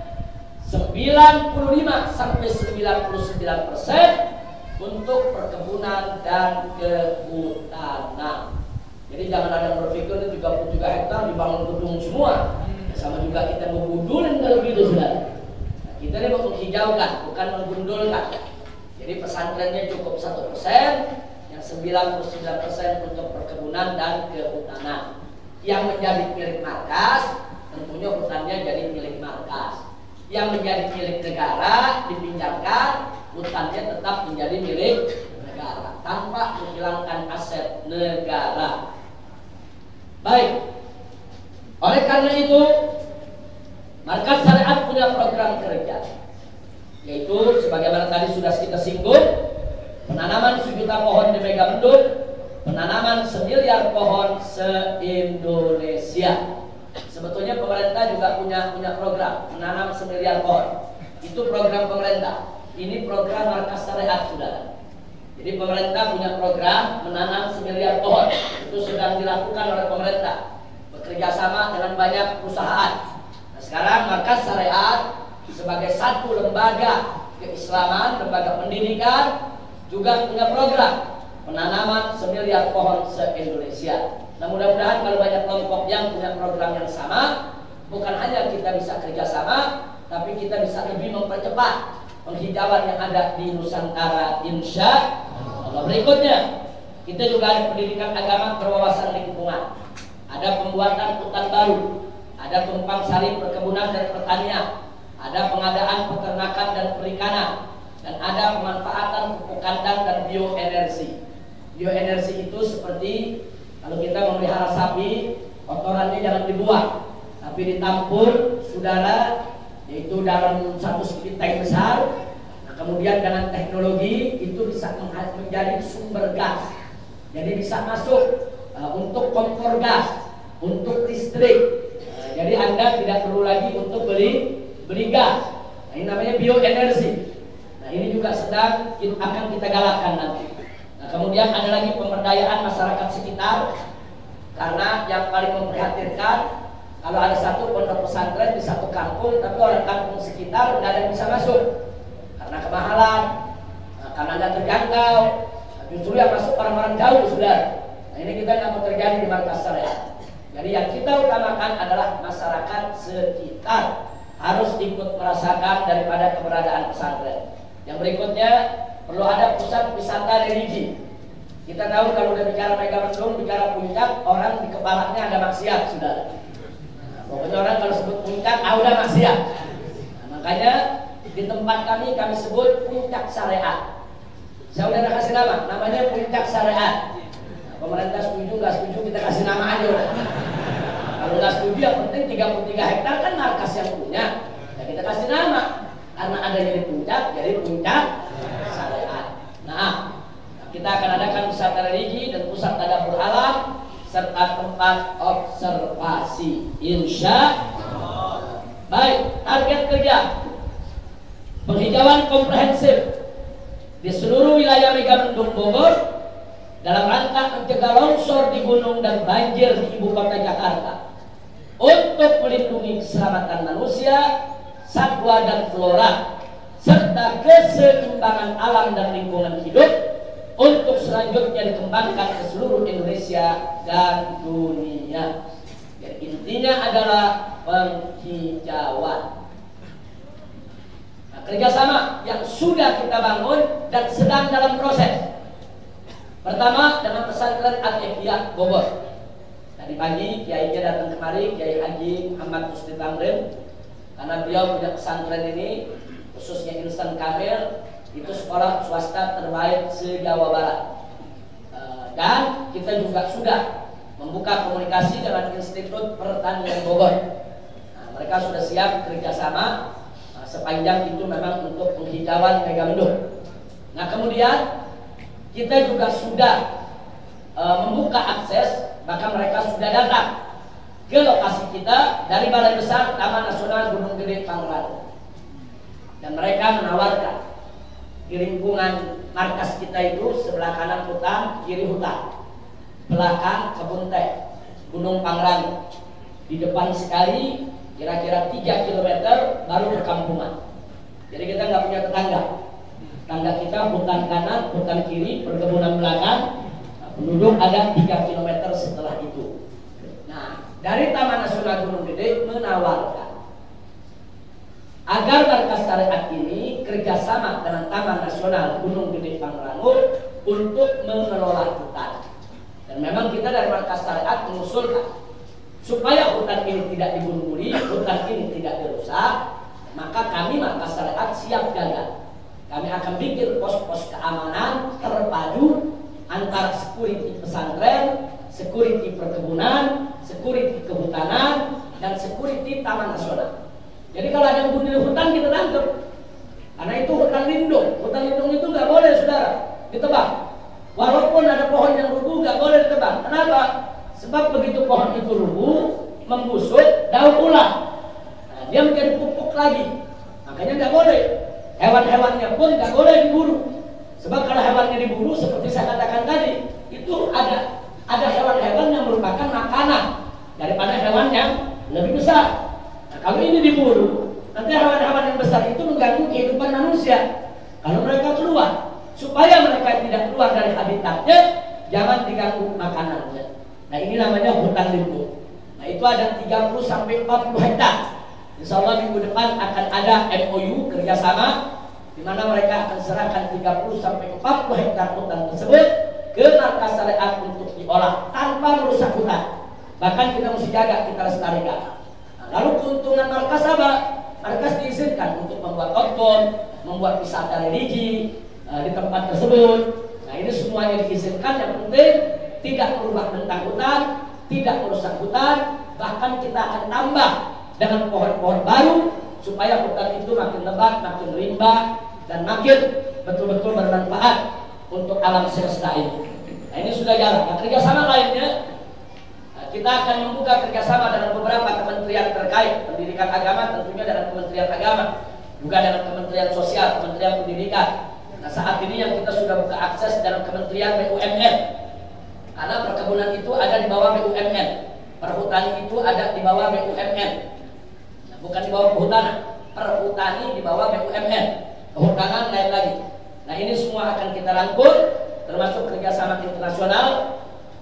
sembilan puluh lima sampai sembilan puluh sembilan persen untuk perkebunan dan kehutanan. Jadi jangan ada yang berpikir tiga puluh tiga hektar dibangun gedung semua. Sama juga kita menggundulin kalau gitu sudah. Nah, kita ini mau menghijaukan, bukan menggundulkan. Jadi pesantrennya cukup satu persen, yang sembilan puluh sembilan persen untuk perkebunan dan kehutanan. Yang menjadi milik markas, tentunya hutannya jadi milik markas. Yang menjadi milik negara dipinjamkan, hutannya tetap menjadi milik negara tanpa menghilangkan aset negara. Baik, oleh karena itu Markas Syariat punya program kerja, yaitu sebagaimana tadi sudah kita singgung, penanaman sejuta pohon di Megamendung, penanaman semiliar pohon se-Indonesia. Sebetulnya pemerintah juga punya punya program menanam semiliar pohon. Itu program pemerintah. Ini program Markas Syariat, saudara. Jadi pemerintah punya program menanam semiliar pohon. Itu sedang dilakukan oleh pemerintah, bekerja sama dengan banyak perusahaan. Nah, sekarang Markas Syariat sebagai satu lembaga keislaman, lembaga pendidikan, juga punya program penanaman semiliar pohon se-Indonesia. Nah, mudah-mudahan kalau banyak kelompok yang punya program yang sama, bukan hanya kita bisa kerjasama, tapi kita bisa lebih mempercepat penghijauan yang ada di Nusantara, insya Allah. Berikutnya, kita juga ada pendidikan agama berwawasan lingkungan, ada pembuatan hutan baru, ada tumpang sari perkebunan dan pertanian, ada pengadaan peternakan dan perikanan, dan ada pemanfaatan pupuk kandang dan bioenergi. Bioenergi itu seperti kalau kita memelihara sapi, kotorannya jangan dibuang, tapi ditampur, saudara, yaitu dalam satu sedikit tank besar. Nah, kemudian dengan teknologi itu bisa menjadi sumber gas, jadi bisa masuk uh, untuk kompor gas, untuk listrik. Uh, jadi Anda tidak perlu lagi untuk beli beli gas. Nah, ini namanya bioenergi. Nah, ini juga sedang kita, akan kita galakkan nanti. Nah, kemudian ada lagi pemberdayaan masyarakat sekitar, karena yang paling memprihatinkan kalau ada satu pondok pesantren di satu kampung, tapi orang kampung sekitar tidak ada yang bisa masuk karena kemahalan, nah, karena tidak terjangkau. Nah, justru yang masuk orang-orang jauh, sudah. Nah, ini kita nggak mau terjadi di Markas Syariat. Jadi yang kita utamakan adalah masyarakat sekitar harus ikut merasakan daripada keberadaan pesantren. Yang berikutnya, perlu ada pusat wisata religi. Kita tahu kalau udah bicara Megamendung, bicara puncak, orang di kepalanya ada maksiat, sudah. Nah, pokoknya orang kalau sebut puncak, ah udah maksiat. Nah, makanya di tempat kami kami sebut puncak syariat. Saya udah kasih nama, namanya puncak syariat. Nah, pemerintah setuju nggak setuju kita kasih nama aja. Kalau nggak setuju, yang penting tiga puluh tiga hektar kan markas yang punya. Ya kita kasih nama. Karena ada jadi puncak, jadi puncak syariat. Nah, kita akan adakan pusat religi dan pusat tadabbur alam serta tempat observasi, insya Allah. Baik, target kerja penghijauan komprehensif di seluruh wilayah Megamendung Bogor dalam rangka mencegah longsor di gunung dan banjir di ibu kota Jakarta untuk melindungi keselamatan manusia, satwa dan flora serta keseimbangan alam dan lingkungan hidup untuk selanjutnya dikembangkan ke seluruh Indonesia dan dunia. Jadi intinya adalah penghijauan. Nah, kerjasama yang sudah kita bangun dan sedang dalam proses. Pertama dengan pesantren Al-Ihya Bogor. Tadi pagi Kiai datang kemari, Kiai Haji Muhammad Musli Tamrin, karena beliau punya pesantren ini khususnya Insan Kamil, itu sekolah swasta terbaik se-Jawa Barat. Dan kita juga sudah membuka komunikasi dengan Institut Pertanian Bogor. Nah, mereka sudah siap kerjasama sepanjang itu memang untuk penghijauan Megamendung. Nah kemudian kita juga sudah e, membuka akses, bahkan mereka sudah datang ke lokasi kita dari Balai Besar Taman Nasional Gunung Gede Pangrango. Dan mereka menawarkan di lingkungan markas kita itu sebelah kanan hutan, kiri hutan, belakang kebun teh, Gunung Pangrango. Di depan sekali kira-kira tiga kilometer baru perkampungan. Jadi kita nggak punya tetangga. Tangga kita hutan kanan, hutan kiri, perkebunan belakang, nah, penduduk ada tiga kilometer setelah itu. Nah, dari Taman Nasional Gunung Gede menawarkan agar markas syariat ini kerjasama dengan Taman Nasional Gunung Gede Pangrango untuk mengelola hutan. Dan memang kita dari markas syariat mengusulkan supaya hutan ini tidak dibunuh-bunuh, hutan ini tidak dirusak, maka kami markas syariat siap jaga. Kami akan bikin pos-pos keamanan terpadu antara security pesantren, security perkebunan, security kehutanan, dan security taman nasional. Jadi kalau ada yang bunuh hutan kita tangkap, karena itu hutan lindung. Hutan lindung itu nggak boleh saudara ditebang. Walaupun ada pohon yang rubuh nggak boleh ditebang. Kenapa? Sebab begitu pohon itu rubuh, membusuk, daun ulang, nah, dia menjadi pupuk lagi. Makanya nggak boleh. Hewan-hewannya pun nggak boleh diburu. Sebab kalau hewannya diburu, seperti saya katakan tadi, itu ada ada hewan-hewan yang merupakan makanan daripada hewan yang lebih besar. Nah, kalau ini diburu, nanti hewan-hewan yang besar itu mengganggu kehidupan manusia. Kalau mereka keluar, supaya mereka tidak keluar dari habitatnya, jangan diganggu makanannya. Nah, ini namanya hutan lindung. Nah, itu ada tiga puluh sampai empat puluh hektar. Insya Allah minggu depan akan ada M O U kerjasama di mana mereka akan serahkan tiga puluh sampai empat puluh hektar hutan tersebut ke markas syariat untuk diolah tanpa merusak hutan. Bahkan kita mesti jaga, kita lestarikan. Nah, lalu keuntungan markas apa? Markas diizinkan untuk membuat outbound, membuat wisata religi uh, di tempat tersebut. Nah, ini semuanya diizinkan. Yang penting tidak merubah bentang hutan, tidak merusak hutan, bahkan kita akan tambah dengan pohon-pohon baru supaya hutan itu makin lebat, makin rimba, dan makin betul-betul bermanfaat untuk alam semesta ini. Nah, ini sudah jalan. Nah, kerjasama lainnya, nah, kita akan membuka kerjasama dengan beberapa kementerian terkait pendidikan agama, tentunya dengan Kementerian Agama, juga dengan Kementerian Sosial, Kementerian Pendidikan. Nah, saat ini yang kita sudah buka akses dengan Kementerian B U M N, karena perkebunan itu ada di bawah B U M N, perhutani itu ada di bawah B U M N. Bukan di bawah kehutanan, perhutani di bawah B U M N, kehutanan lain lagi. Nah, ini semua akan kita rangkul, termasuk kerjasama internasional,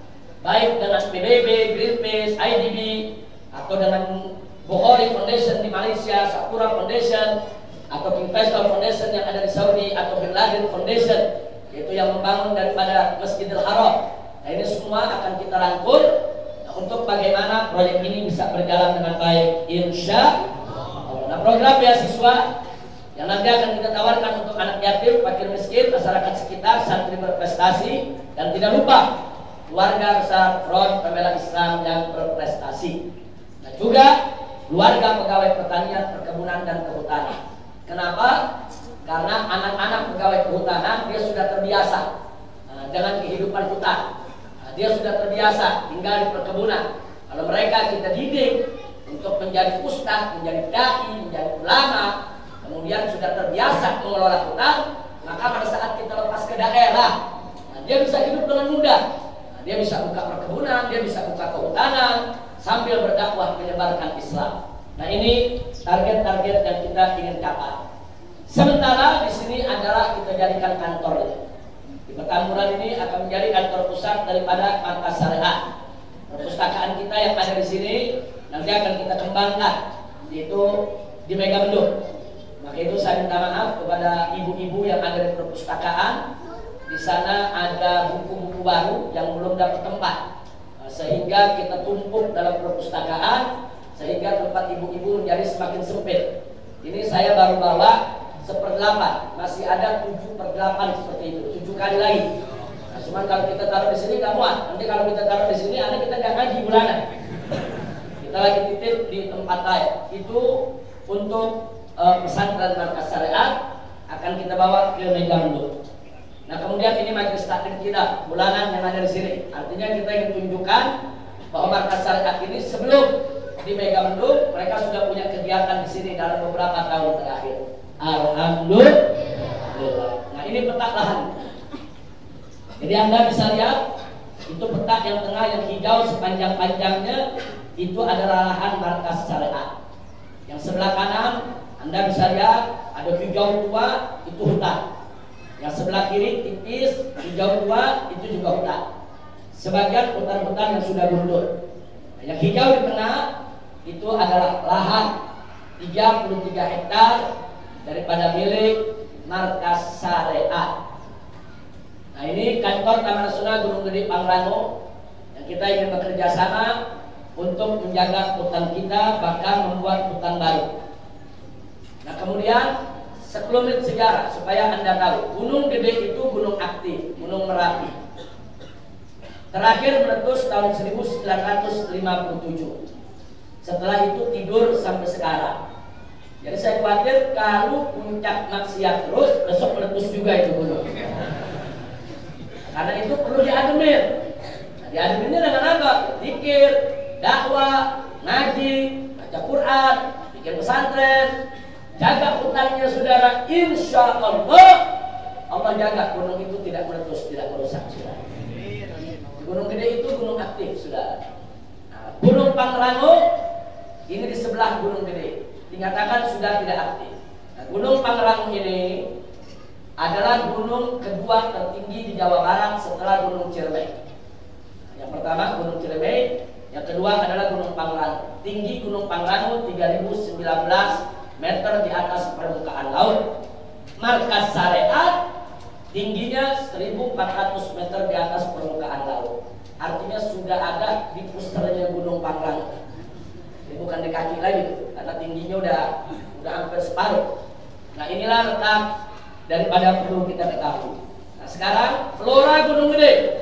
baik dengan P B B, Greenpeace, I D B, atau dengan Bukhari Foundation di Malaysia, Sakura Foundation, atau Investor Foundation yang ada di Saudi, atau Bin Laden Foundation, yaitu yang membangun daripada Masjidil Haram. Nah, ini semua akan kita rangkul untuk bagaimana proyek ini bisa berjalan dengan baik, insya Allah. Nah, program beasiswa yang nanti akan kita tawarkan untuk anak yatim, fakir miskin, masyarakat sekitar, santri berprestasi, dan tidak lupa keluarga besar Front Pembela Islam yang berprestasi. Nah, juga keluarga pegawai pertanian, perkebunan, dan kehutanan. Kenapa? Karena anak-anak pegawai kehutanan dia sudah terbiasa uh, dengan kehidupan hutan. Dia sudah terbiasa tinggal di perkebunan. Kalau mereka kita didik untuk untuk menjadi ustadz, menjadi dai, menjadi ulama, kemudian sudah terbiasa mengelola hutan, maka pada saat kita lepas ke daerah, nah, dia bisa hidup dengan mudah. Nah, dia bisa buka perkebunan, dia bisa buka kehutanan sambil berdakwah menyebarkan Islam. Nah, ini target-target yang kita ingin capai. Sementara di sini adalah kita jadikan kantornya. Di Petamburan ini akan menjadi kantor pusat daripada Markas Syariat. Perpustakaan kita yang ada di sini nanti akan kita kembangkan, yaitu di Megamendung. Maka itu saya minta maaf kepada ibu-ibu yang ada di perpustakaan. Di sana ada buku-buku baru yang belum dapat tempat, sehingga kita tumpuk dalam perpustakaan, sehingga tempat ibu-ibu menjadi semakin sempit. Ini saya baru bawa seperdelapan, masih ada tujuh per delapan seperti itu, tujuh kali lagi. Nah, cuman kalau kita taruh di sini nggak muat. Nanti kalau kita taruh di sini, nanti kita nggak ngaji bulanan. Kita lagi titip di tempat lain. Itu untuk uh, pesantren Markas Syariat akan kita bawa ke Megamendung. Nah, kemudian ini majelis taklim kita bulanan yang ada di sini. Artinya kita ingin tunjukkan bahwa Markas Syariat ini sebelum di Megamendung mereka sudah punya kegiatan di sini dalam beberapa tahun terakhir. Alhamdulillah. Nah, ini peta lahan. Jadi Anda bisa lihat itu peta yang tengah yang hijau sepanjang-panjangnya itu adalah lahan Markas Syariat. Yang sebelah kanan Anda bisa lihat ada hijau tua, itu hutan. Yang sebelah kiri tipis hijau tua, itu juga hutan. Sebagian hutan-hutan yang sudah gundul. Nah, yang hijau di tengah itu adalah lahan tiga puluh tiga hektar daripada milik Markas Syariat. Nah, ini kantor Taman Nasional Gunung Gede Pangrango yang kita ingin bekerja sama untuk menjaga hutan kita, bahkan membuat hutan baru. Nah, kemudian sekelumit sejarah supaya Anda tahu, Gunung Gede itu gunung aktif, gunung Merapi. Terakhir meletus tahun seribu sembilan ratus lima puluh tujuh. Setelah itu tidur sampai sekarang. Jadi saya khawatir kalau puncak maksiat terus, besok meletus juga itu gunung. Karena itu perlu diademir. Nah, diademirnya dengan apa? Zikir, dakwah, ngaji, baca Quran, bikin pesantren, jaga hutannya saudara. Insya Allah, Allah jaga gunung itu tidak meletus, tidak merusak saudara. Gunung Gede itu gunung aktif saudara. Nah, Gunung Pangrango ini di sebelah Gunung Gede. Dinyatakan sudah tidak aktif. Nah, Gunung Pangrango ini adalah gunung kedua tertinggi di Jawa Barat setelah Gunung Ciremai. Yang pertama Gunung Ciremai, yang kedua adalah Gunung Pangrango. Tinggi Gunung Pangrango tiga ribu sembilan belas meter di atas permukaan laut. Markas Syariat tingginya seribu empat ratus meter di atas permukaan laut. Artinya sudah ada di pusternya Gunung Pangrango. Ini bukan di kaki lagi, karena tingginya udah udah hampir separuh. Nah, inilah letak daripada perlu kita ketahui. Nah, sekarang flora Gunung Gede.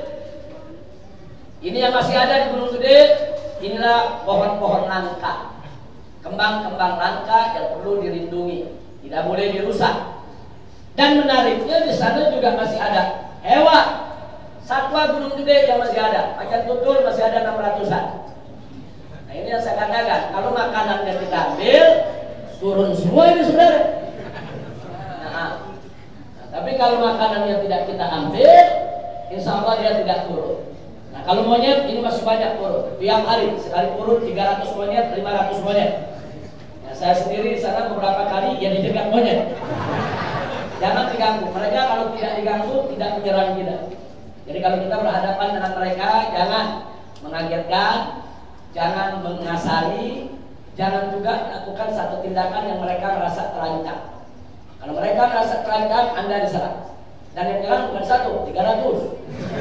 Ini yang masih ada di Gunung Gede, inilah pohon-pohon langka, kembang-kembang langka yang perlu dilindungi, tidak boleh dirusak. Dan menariknya di sana juga masih ada hewan, satwa Gunung Gede yang masih ada. Macan tutul masih ada enam ratusan. Nah, ini yang saya katakan, kalau makanannya kita ambil, turun semua ini saudara. Nah, nah, tapi kalau makanannya tidak kita ambil, insya Allah dia tidak turun. Nah, kalau monyet ini masih banyak turun. Tiap hari sekali turun tiga ratus monyet, lima ratus monyet. Nah, saya sendiri di sana beberapa kali ya dijegat monyet. Jangan diganggu. Mereka kalau tidak diganggu tidak menyerang kita. Jadi kalau kita berhadapan dengan mereka, jangan mengagetkan, jangan mengasari, jangan juga lakukan satu tindakan yang mereka merasa terancam. Kalau mereka merasa terancam, Anda diserang. Dan yang menyerang bukan satu, tiga ratus.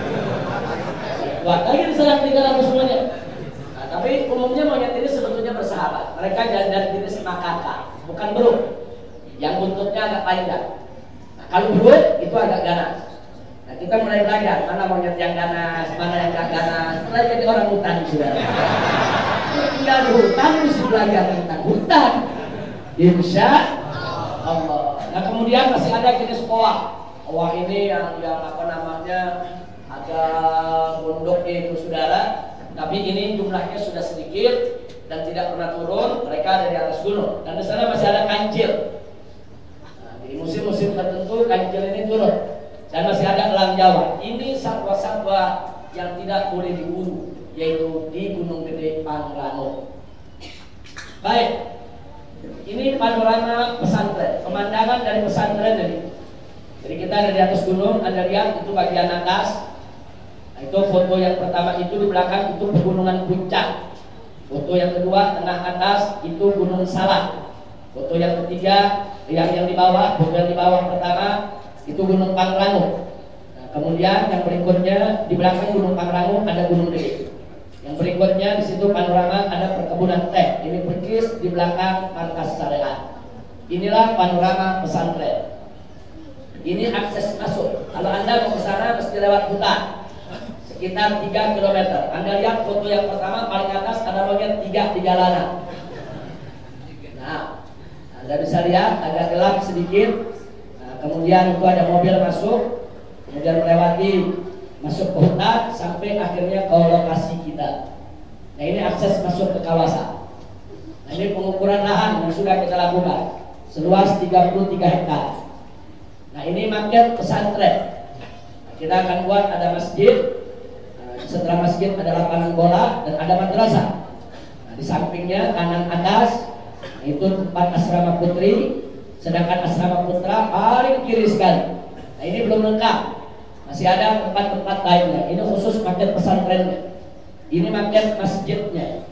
Buat lagi diserang tiga ratus monyet. Nah, tapi umumnya monyet ini sebetulnya bersahabat. Mereka dari jenis makaka, bukan burung. Yang buntutnya agak panjang. Nah, kalau burung itu agak ganas. Nah, kita mulai belajar mana monyet yang ganas, mana yang gak ganas. Mulai jadi orang hutan sudah. Tinggal di hutan mesti belajar tentang hutan. Insya Allah. Nah, kemudian masih ada jenis owa. Owa ini yang yang apa namanya agak gondok itu saudara. Tapi ini jumlahnya sudah sedikit dan tidak pernah turun, mereka ada di atas gunung. Dan di sana masih ada kancil. Nah, di musim-musim tertentu kancil ini turun. Dan masih ada elang Jawa. Ini satwa-satwa yang tidak boleh diburu, yaitu di Gunung Gede Pangrango. Baik, ini panorama pesantren, pemandangan dari pesantren ini. Jadi kita ada di atas gunung, Anda lihat itu bagian atas. Nah, itu foto yang pertama itu di belakang itu pegunungan Puncak. Foto yang kedua tengah atas itu Gunung Salak. Foto yang ketiga yang yang di bawah, foto yang di bawah pertama itu Gunung Pangrango. Nah, kemudian yang berikutnya di belakang Gunung Pangrango ada Gunung Gede. Yang berikutnya di situ panorama ada perkebunan teh. Ini persis di belakang markas syariat. Inilah panorama pesantren. Ini akses masuk. Kalau Anda mau ke sana mesti lewat hutan. Sekitar tiga kilometer. Anda lihat foto yang pertama paling atas ada bagian tiga di jalanan. Nah, Anda bisa lihat agak gelap sedikit. Nah, kemudian itu ada mobil masuk, kemudian melewati masuk ke hutan sampai akhirnya ke lokasi kita. Nah, ini akses masuk ke kawasan. Nah, ini pengukuran lahan yang sudah kita lakukan seluas tiga puluh tiga hektar. Nah, ini maket pesantren. Nah, kita akan buat ada masjid. Nah, setelah masjid ada lapangan bola dan ada madrasah. Nah, di sampingnya kanan atas nah, itu tempat asrama putri, sedangkan asrama putra paling kiri sekali. Nah, ini belum lengkap. Masih ada tempat-tempat lainnya. Ini khusus maket pesantrennya. Ini maket masjidnya.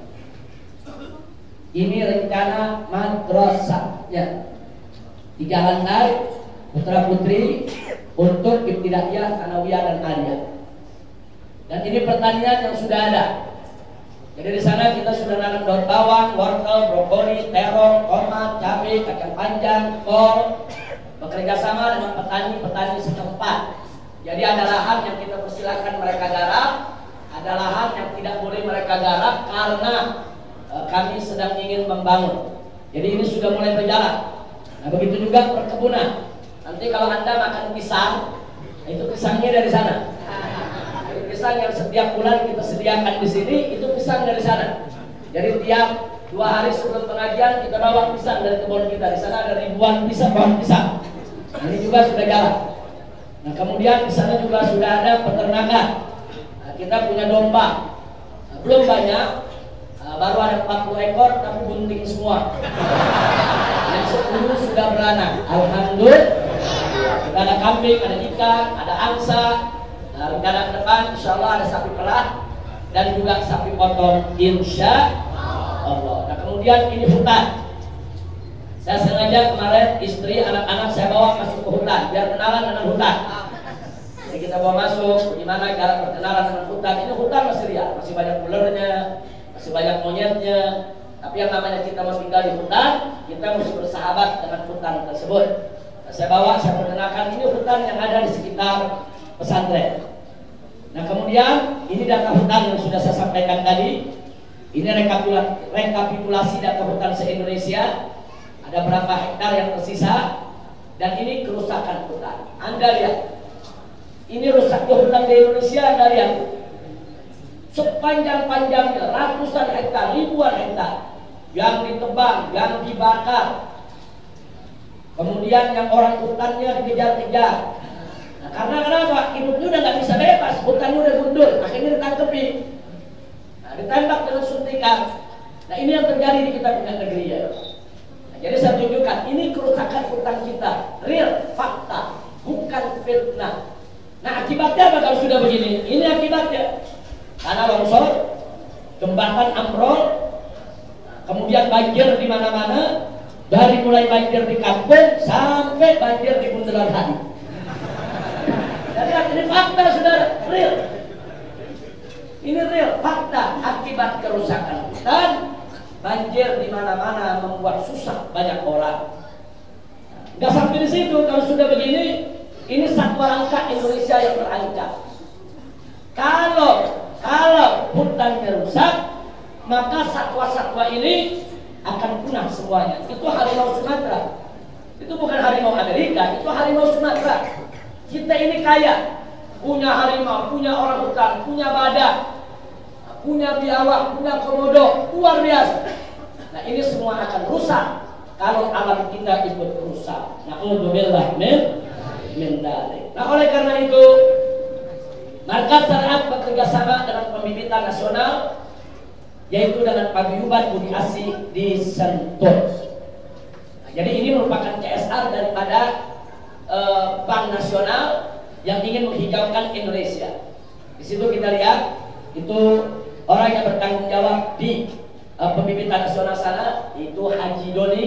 Ini rencana madrasahnya. Tiga lantai, putra putri untuk ibtidaiyah, tsanawiyah dan aliyah. Dan ini pertanian yang sudah ada. Jadi di sana kita sudah nanam daun bawang, wortel, brokoli, terong, tomat, cabai, kacang panjang, kol. Bekerja sama dengan petani-petani setempat. Jadi ada lahan yang kita persilakan mereka garap, ada lahan yang tidak boleh mereka garap karena e, kami sedang ingin membangun. Jadi ini sudah mulai berjalan. Nah, begitu juga perkebunan. Nanti kalau Anda makan pisang, itu pisangnya dari sana. Jadi pisang yang setiap bulan kita sediakan di sini, itu pisang dari sana. Jadi tiap dua hari sebelum pengajian kita bawa pisang dari kebun kita. Di sana ada ribuan pisang, pohon pisang. Ini juga sudah jalan. Nah, kemudian di sana juga sudah ada peternakan. Nah, kita punya domba. Nah, belum banyak, nah, baru ada empat puluh ekor, tapi bunting semua. Yang sepuluh sudah beranak. Alhamdulillah. Kita ada kambing, ada ikan, ada angsa. Nah, rencana ke depan, insya Allah ada sapi perah dan juga sapi potong, insya Allah. Nah, kemudian ini hutan. Saya sengaja kemarin istri, anak-anak saya bawa masuk ke hutan biar kenalan dengan hutan. Jadi kita bawa masuk, gimana cara perkenalan dengan hutan. Ini hutan masih liar, masih banyak ulernya, masih banyak monyetnya. Tapi yang namanya kita mau tinggal di hutan, kita mesti bersahabat dengan hutan tersebut. Nah, saya bawa, saya perkenalkan ini hutan yang ada di sekitar pesantren. Nah, kemudian ini data hutan yang sudah saya sampaikan tadi. Ini rekapitulasi data hutan se-Indonesia. Ada berapa hektar yang tersisa. Dan ini kerusakan hutan. Anda lihat, ini rusaknya hutan di Indonesia. Anda lihat, sepanjang-panjangnya ratusan hektar, ribuan hektar yang ditebang, yang dibakar. Kemudian yang orang hutannya dikejar-kejar. Nah, karena kenapa? Hidupnya udah nggak bisa bebas, hutannya udah gundul, akhirnya ditangkepi. Nah, ditembak dengan suntikan. Nah, ini yang terjadi di kita punya negeri ya. Jadi saya tunjukkan, ini kerusakan hutan kita, real, fakta, bukan fitnah. Nah, akibatnya apa kalau sudah begini? Ini akibatnya. Tanah longsor, jembatan ambrol, kemudian banjir di mana-mana, dari mulai banjir di kampung sampai banjir di bundaran H I. Jadi ini fakta, saudara, real. Ini real, fakta akibat kerusakan hutan. Banjir di mana-mana membuat susah banyak orang. Nggak sampai di situ, kalau sudah begini, ini satwa langka Indonesia yang terancam. Kalau kalau hutannya rusak, maka satwa-satwa ini akan punah semuanya. Itu harimau Sumatera. Itu bukan harimau Amerika, itu harimau Sumatera. Kita ini kaya, punya harimau, punya orang hutan, punya badak, punya biawak, punya komodo, luar biasa. Nah ini semua akan rusak kalau alam kita ikut rusak. Na'udzubillah min min dzalik. Nah oleh karena itu Markas Syariat bekerja sama dengan Pembibitan Nasional, yaitu dengan Paguyuban Budi Asih di Sentul. Nah, jadi ini merupakan C S R daripada eh, Bank Nasional yang ingin menghijaukan Indonesia. Di situ kita lihat itu orang yang bertanggung jawab di eh, Pembibitan Nasional sana itu Haji Doni,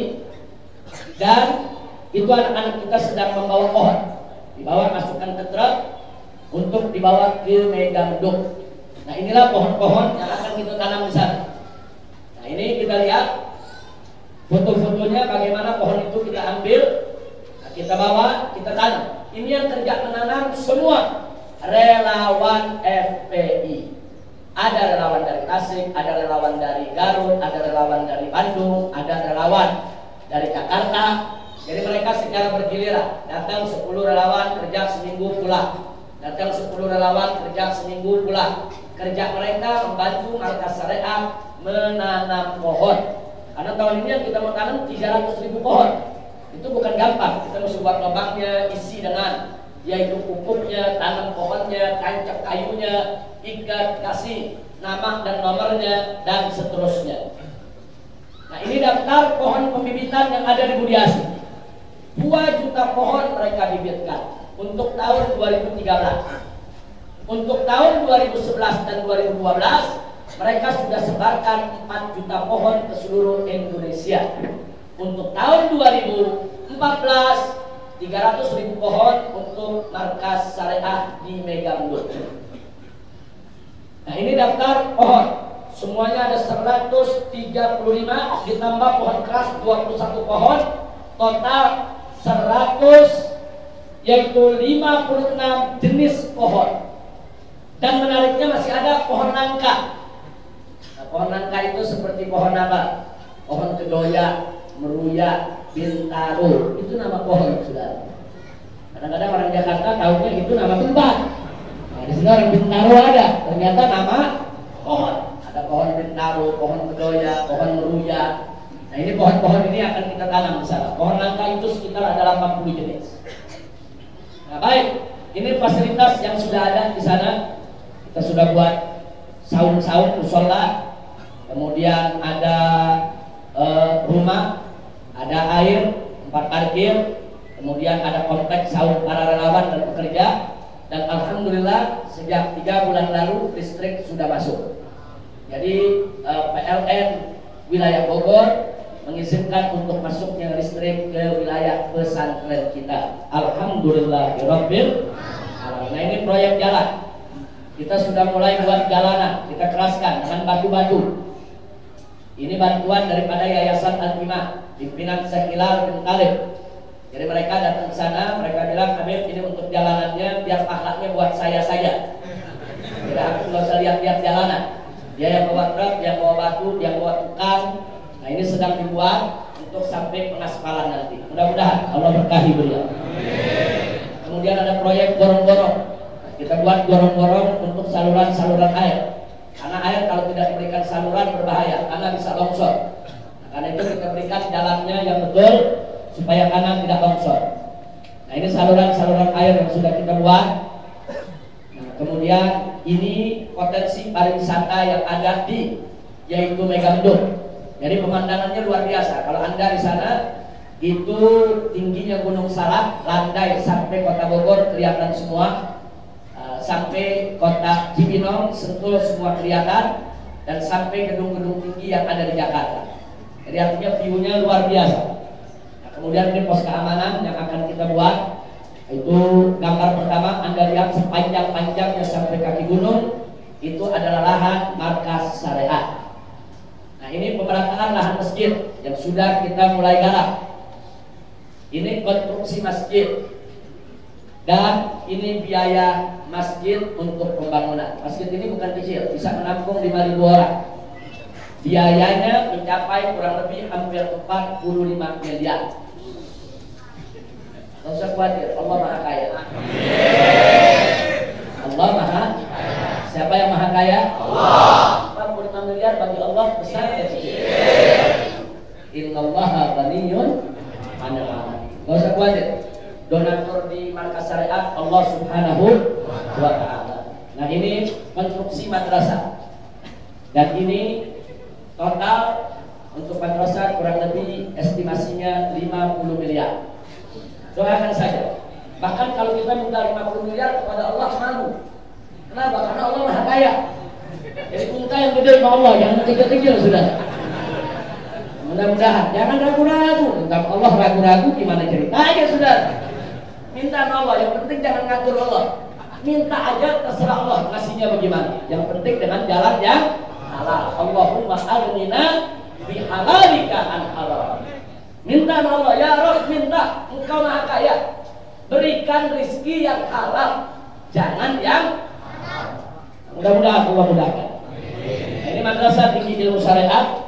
dan itu anak-anak kita sedang membawa pohon, dibawa masukkan ke truk untuk dibawa ke Megamendung. Nah inilah pohon-pohon yang akan kita tanam di sana. Nah ini kita lihat foto-fotonya bagaimana pohon itu kita ambil, nah, kita bawa, kita tanam. Ini yang kerja menanam semua relawan F P I. Ada relawan dari Tasik, ada relawan dari Garut, ada relawan dari Bandung, ada relawan dari Jakarta. Jadi mereka secara bergiliran datang sepuluh relawan kerja seminggu pulang. Datang sepuluh relawan kerja seminggu pulang. Kerja mereka membantu Markas Syariat menanam pohon. Karena tahun ini yang kita mau tanam tiga ratus ribu pohon. Itu bukan gampang. Kita mesti buat lubangnya, isi dengan yaitu pupuknya, tanam pohonnya, tancap kayunya, ikat, kasih nama dan nomornya, dan seterusnya. Nah ini daftar pohon pembibitan yang ada di Budi Asih. dua juta pohon mereka bibitkan untuk tahun dua ribu tiga belas. Untuk tahun dua ribu sebelas dan dua ribu dua belas mereka sudah sebarkan empat juta pohon ke seluruh Indonesia. Untuk tahun dua ribu empat belas tiga ratus ribu pohon untuk Markas Syariah di Megamendung. Nah ini daftar pohon. Semuanya ada seratus tiga puluh lima ditambah pohon keras dua puluh satu pohon, total seratus, yaitu lima puluh enam jenis pohon. Dan menariknya masih ada pohon nangka. Nah, pohon nangka itu seperti pohon apa? Pohon kedoya, meruya, bintaro. Itu nama pohon, saudara. Kadang-kadang orang Jakarta tahunya itu nama tempat. Nah, di sini orang bintaro ada. Ternyata nama pohon. Ada pohon bintaro, pohon kedoya, pohon meruya. Nah ini pohon-pohon ini akan kita tanam di sana. Pohon nangka itu sekitar ada delapan puluh jenis. Nah baik, ini fasilitas yang sudah ada di sana. Kita sudah buat saung-saung musola, kemudian ada e, rumah, ada air, tempat parkir, kemudian ada kompleks saung para relawan dan pekerja. Dan alhamdulillah sejak tiga bulan lalu listrik sudah masuk. Jadi e, P L N wilayah Bogor mengizinkan untuk masuknya listrik ke wilayah pesantren kita. Alhamdulillahirabbil alamin. Nah ini proyek jalan. Kita sudah mulai buat jalanan, kita keraskan dengan batu-batu. Ini bantuan daripada Yayasan Al-Himah, pimpinan Syekh Hilal bin Talib. Jadi mereka datang ke sana, mereka bilang, Habib ini untuk jalanannya, biar pahalanya buat saya saja. Tidak aku nggak usah lihat-lihat jalanan. Dia yang bawa truk, dia yang bawa batu, dia yang bawa tukang. Nah ini sedang dibuat untuk sampai pengaspalan nanti. Mudah-mudahan Allah berkahi beliau. Kemudian ada proyek gorong-gorong. Kita buat gorong-gorong untuk saluran-saluran air. Karena air kalau tidak diberikan saluran berbahaya, karena bisa longsor. Nah, karena itu kita berikan jalannya yang betul supaya kanan tidak longsor. Nah ini saluran-saluran air yang sudah kita buat. Nah, kemudian ini potensi pariwisata yang ada di yaitu Megamendung. Jadi pemandangannya luar biasa. Kalau Anda di sana itu tingginya Gunung Salak, landai sampai Kota Bogor kelihatan semua. Sampai kota Cibinong, Sentul semua kelihatan, dan sampai gedung-gedung tinggi yang ada di Jakarta. Jadi artinya view-nya luar biasa. Nah, kemudian ini pos keamanan yang akan kita buat. Itu gambar pertama Anda lihat sepanjang-panjangnya sampai kaki gunung itu adalah lahan Markas Syariat. Nah ini pemerataan lahan masjid yang sudah kita mulai garap. Ini konstruksi masjid. Dan ini biaya masjid untuk pembangunan. Masjid ini bukan kecil, bisa menampung lima ribu orang. Biayanya mencapai kurang lebih hampir empat puluh lima miliar. Tidak usah khawatir, Allah Maha Kaya. Allah Maha Kaya. Siapa yang Maha Kaya? Allah. empat puluh lima miliar bagi Allah besar atau kecil? Innallaha ghaniyyun 'anil 'alamin. Enggak usah khawatir. Donatur di markas syariat Allah Subhanahu wa taala. Nah, ini konstruksi madrasah. Dan ini total untuk madrasah kurang lebih estimasinya lima puluh miliar. Doakan saja. Bahkan kalau kita minta lima puluh miliar kepada Allah malu. Kenapa? Karena Allah Maha Kaya. Jadi minta yang gede sama Allah, jangan kecil-kecil sudah. Mudah-mudahan jangan ragu-ragu. Minta Allah ragu-ragu gimana ceritanya sudah. Minta sama Allah, yang penting jangan ngatur Allah. Minta aja terserah Allah ngasihnya bagaimana. Yang penting dengan jalan yang halal. Allahumma aghnina bihalalika an halal. Minta sama Allah, ya Rabb, minta, Engkau Maha Kaya. Berikan rizki yang halal, jangan yang haram. Mudah-mudahan Allah mudahkan. Nah, ini madrasah tinggi ilmu syariat.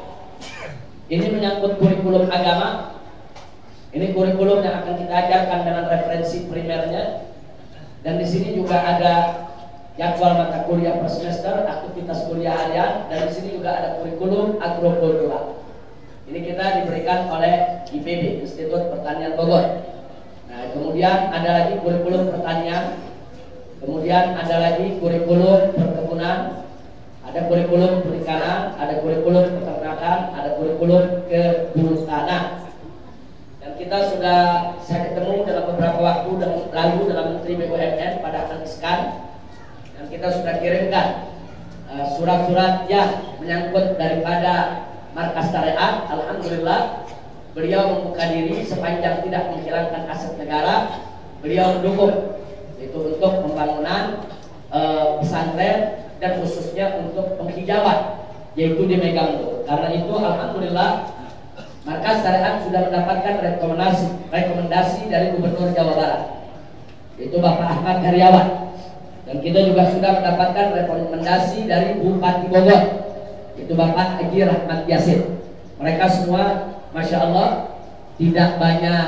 Ini menyangkut kurikulum agama. Ini kurikulum yang akan kita ajarkan dengan referensi primernya. Dan di sini juga ada jadwal mata kuliah per semester, aktivitas kuliah harian, dan di sini juga ada kurikulum agrokultural. Ini kita diberikan oleh I P B, Institut Pertanian Bogor. Nah, kemudian ada lagi kurikulum pertanian, kemudian ada lagi kurikulum perkebunan, ada kurikulum perikanan, ada kurikulum peternakan, ada kurikulum kehutanan. Dan kita sudah saya ketemu dalam beberapa waktu lalu dalam Menteri B U M N pada Kang Iskan, dan kita sudah kirimkan surat-surat uh, yang menyangkut daripada markas syariat. Alhamdulillah beliau membuka diri sepanjang tidak menghilangkan aset negara. Beliau mendukung itu untuk pembangunan uh, pesantren dan khususnya untuk penghijauan, yaitu di Megamendung. Karena itu alhamdulillah markas syariat sudah mendapatkan rekomendasi rekomendasi dari Gubernur Jawa Barat, yaitu Bapak Ahmad Heriawan. Dan kita juga sudah mendapatkan rekomendasi dari Bupati Bogor, itu Bapak Haji Rahmat Yasin. Mereka semua Masya Allah tidak banyak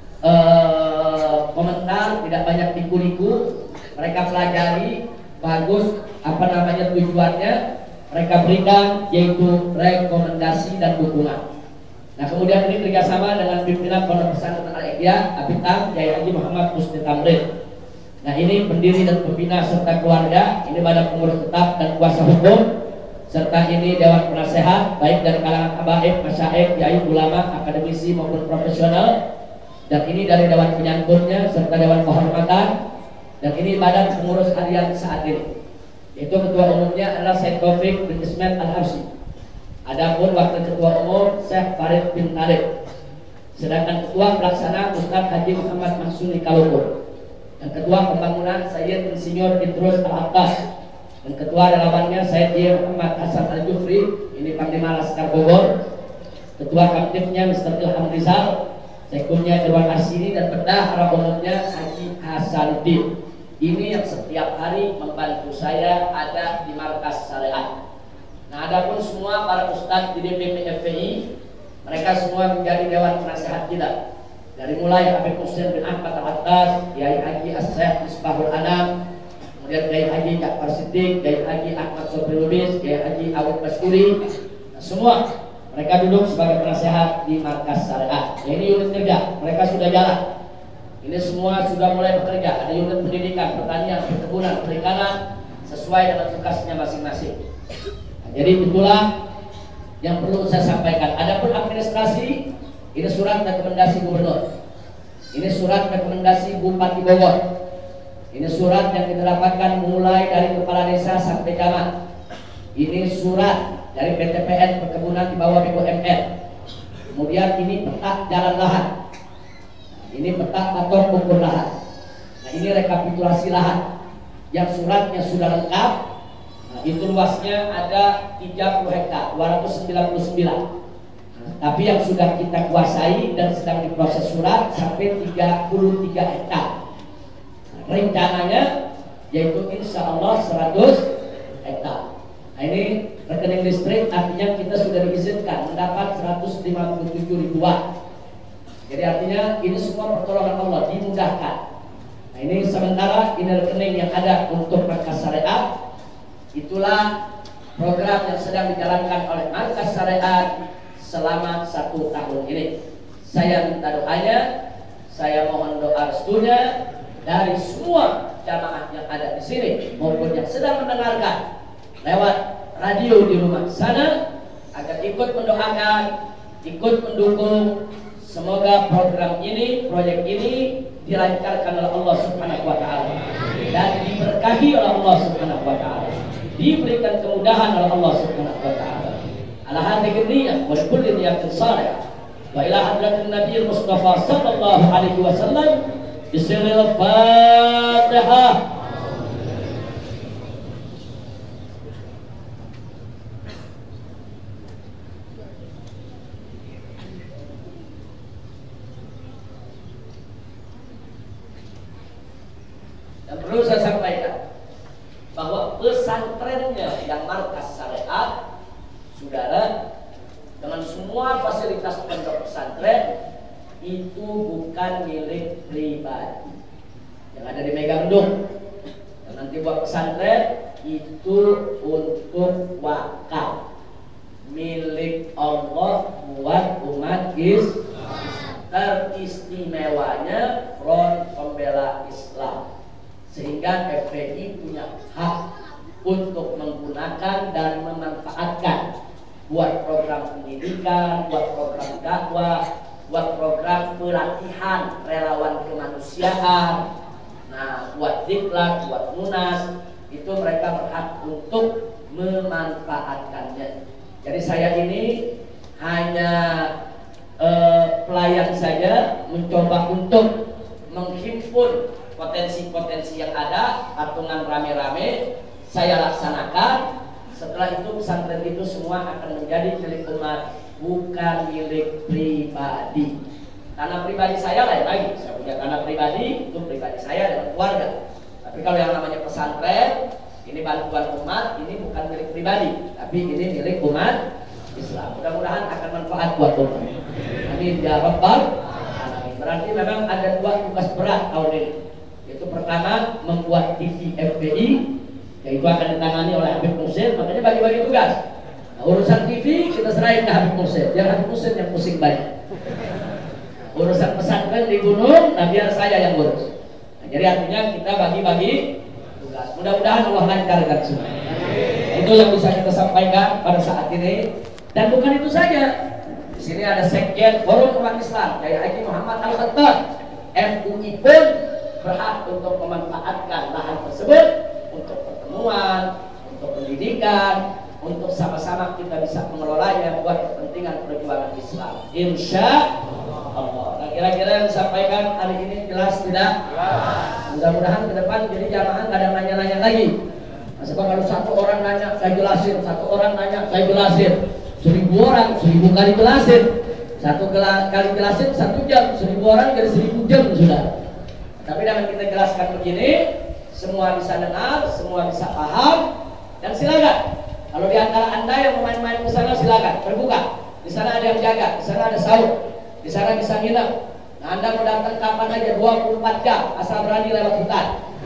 uh, komentar, tidak banyak liku-liku. Mereka pelajari bagus apa namanya tujuannya, mereka berikan yaitu rekomendasi dan dukungan. Nah, kemudian ini kerjasama dengan pimpinan Pondok Pesantren Al-Ikhya Apitam Kiai Haji Muhammad Husni Tamrin. Nah, ini pendiri dan pembina serta keluarga, ini badan pengurus tetap dan kuasa hukum, serta ini dewan penasehat baik dari kalangan habaib, masyaikh, kiai, ulama, akademisi maupun profesional. Dan ini dari dewan penyangkutnya serta dewan kehormatan. Dan ini badan pengurus harian saat ini. Itu ketua umumnya adalah Syekh Taufik bin Ismail Al-Habsyi. Adapun wakil ketua umum Syekh Farid bin Talib. Sedangkan ketua pelaksana Ustaz Haji Muhammad Mahsuni Kalupur. Dan ketua pembangunan Sayyid Insinyur Idrus Al-Abbas. Dan ketua relawannya Sayyid Muhammad Hasan Al-Jufri, ini Panglima Laskar Bogor. Ketua kamtipnya Mister Ilham Rizal, sekumnya Irwan Arsini, dan bendahara umumnya Haji Hasanuddin. Ini yang setiap hari membantu saya ada di markas syariat. Nah, adapun semua para ustadz di D P P F P I, mereka semua menjadi dewan penasehat kita. Dari mulai Habib Hussein bin Ahmad Al-Attas, Kiai Haji As-Syekh Misbahul Anam, kemudian Kiai Haji Ja'far Siddiq, Kiai Haji Ahmad Sobri Lubis, Kiai Haji Awad Baskuri, nah, semua mereka duduk sebagai penasehat di markas syariat. Nah, ini unit kerja, mereka sudah jalan. Ini semua sudah mulai bekerja. Ada unit pendidikan, pertanian, perkebunan, perikanan, sesuai dengan tugasnya masing-masing. Nah, jadi itulah yang perlu saya sampaikan. Adapun administrasi, ini surat rekomendasi gubernur, ini surat rekomendasi Bupati Bogor, ini surat yang kita dapatkan mulai dari kepala desa sampai camat. Ini surat dari P T P N perkebunan di bawah B U M N. Kemudian ini peta jalan lahan. Ini peta atau ukur lahan. Nah, ini rekapitulasi lahan yang suratnya sudah lengkap. Nah, itu luasnya ada tiga puluh hektar, dua ratus sembilan puluh sembilan. Nah, tapi yang sudah kita kuasai dan sedang diproses surat sampai tiga puluh tiga hektar. Nah, rencananya yaitu insya Allah seratus hektar. Nah, ini rekening listrik artinya kita sudah diizinkan mendapat seratus lima puluh tujuh ribu watt. Jadi artinya ini semua pertolongan Allah, dimudahkan. Nah, ini sementara ini rekening yang ada untuk markas syariat. Itulah program yang sedang dijalankan oleh markas syariat selama satu tahun ini. Saya minta doanya, saya mohon doa restunya dari semua jamaah yang ada di sini maupun yang sedang mendengarkan lewat radio di rumah sana, agar ikut mendoakan, ikut mendukung. Semoga program ini, proyek ini dilancarkan oleh Allah Subhanahu wa taala dan diberkahi oleh Allah Subhanahu wa taala, diberikan kemudahan oleh Allah Subhanahu wa taala. Ala hadhihi niyyah wa kulli niyatin salihah wa ila hadratin Nabi Mustafa sallallahu alaihi wasallam bismillahil Fatihah. Dan perlu saya sampaikan bahwa pesantrennya yang markas syariat, saudara, dengan semua fasilitas pondok pesantren itu bukan milik pribadi yang ada di Megamendung. Dan nanti buat pesantren itu untuk wakaf milik Allah buat umat Islam. Teristimewanya Front Pembela Islam, sehingga F P I punya hak untuk menggunakan dan memanfaatkan buat program pendidikan, buat program dakwah, buat program pelatihan relawan kemanusiaan, nah buat diklat, buat munas, itu mereka berhak untuk memanfaatkannya. Jadi saya ini hanya eh, pelayan saja, mencoba untuk menghimpun potensi-potensi yang ada, patungan rame-rame saya laksanakan. Setelah itu pesantren itu semua akan menjadi milik umat, bukan milik pribadi. Tanah pribadi saya lain lagi, saya punya tanah pribadi, itu pribadi saya dan keluarga. Tapi kalau yang namanya pesantren, ini bantuan umat, ini bukan milik pribadi, tapi ini milik umat Islam. Mudah-mudahan akan manfaat buat umat. Amin ya rabbal alamin. Berarti memang ada dua tugas berat tahun ini. Itu pertama membuat T V F P I, yaitu akan ditangani oleh Habib Muhsin, makanya bagi-bagi tugas. Nah, urusan T V kita serahin ke Habib Muhsin, biar Habib Muhsin yang pusing banyak. Urusan pesantren di gunung, nah biar saya yang urus. Nah, jadi artinya kita bagi-bagi tugas. Mudah-mudahan Allah lancarkan semua. Nah, itu yang bisa kita sampaikan pada saat ini. Dan bukan itu saja. Di sini ada Sekjen Forum Umat Islam, Kiai Haji Muhammad Al-Khattab, M U I pun berhak untuk memanfaatkan lahan tersebut untuk pertemuan, untuk pendidikan, untuk sama-sama kita bisa mengelolanya buat kepentingan perjuangan Islam. Insya Allah. Nah, kira-kira yang disampaikan hari ini jelas tidak? Mudah-mudahan ke depan jadi jamaah nggak ada nanya-nanya lagi. Nah, sebab kalau satu orang nanya saya jelasin, satu orang nanya saya jelasin, seribu orang seribu kali jelasin, satu kali jelasin satu jam, seribu orang jadi seribu jam sudah. Tapi dengan kita jelaskan begini, semua bisa dengar, semua bisa paham, dan silakan. Kalau di antara anda yang mau main-main ke sana silakan, terbuka. Di sana ada yang jaga, di sana ada sahur, di sana bisa nginep. Nah, anda mau datang kapan aja, dua puluh empat jam, asal berani lewat hutan.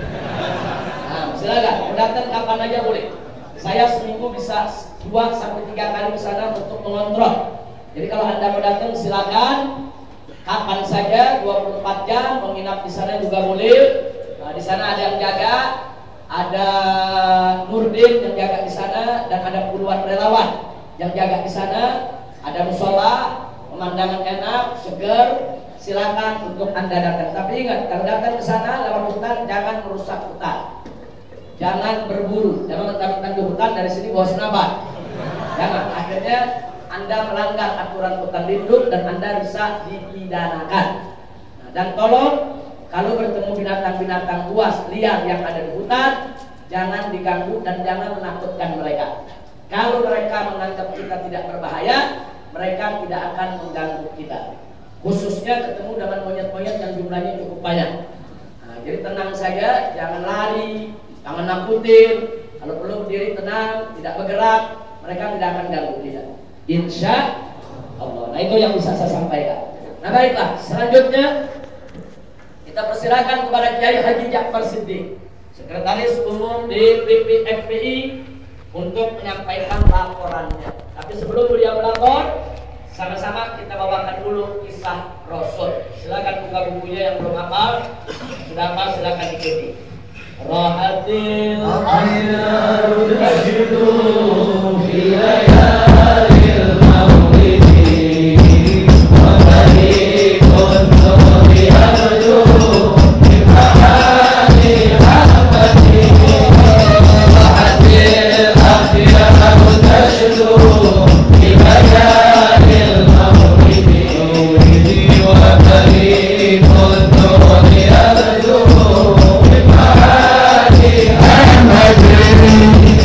Nah, silakan, mau datang kapan aja boleh. Saya seminggu bisa dua sampai tiga kali ke sana untuk mengontrol. Jadi kalau anda mau datang silakan, kapan saja, dua puluh empat jam, menginap di sana juga boleh. Nah, di sana ada yang jaga, ada Nurdin yang jaga di sana, dan ada puluhan relawan yang jaga di sana. Ada musola, pemandangan enak, seger, silakan untuk anda datang. Tapi ingat, kalau datang ke sana lewat hutan, jangan merusak hutan, jangan berburu, jangan mentang-mentang di hutan dari sini bawa senapan. Jangan, akhirnya anda melanggar aturan hutan lindung dan anda bisa dipidanakan. Nah, dan tolong kalau bertemu binatang-binatang buas liar yang ada di hutan, jangan diganggu dan jangan menakutkan mereka. Kalau mereka menganggap kita tidak berbahaya, mereka tidak akan mengganggu kita. Khususnya ketemu dengan monyet-monyet yang jumlahnya cukup banyak. Nah, jadi tenang saja, jangan lari, jangan nakutin. Kalau perlu berdiri tenang, tidak bergerak, mereka tidak akan ganggu kita. Insya Allah. Nah, itu yang bisa saya sampaikan. Nah, baiklah, selanjutnya kita persilakan kepada Kiai Haji Ja'far Siddiq, Sekretaris Umum D P P F P I, untuk menyampaikan laporannya. Tapi sebelum beliau melapor, Sama-sama kita bawakan dulu kisah Rasul. Silakan buka bukunya yang belum hafal. Sudah hafal silakan ikuti. Rahatil akhiratu tajidu fi layalil maulidi wa tariqun nuri arju bi mahali rahmati. Rahatil akhiratu tajidu fi layalil maulidi wa tariqun nuri arju bi mahali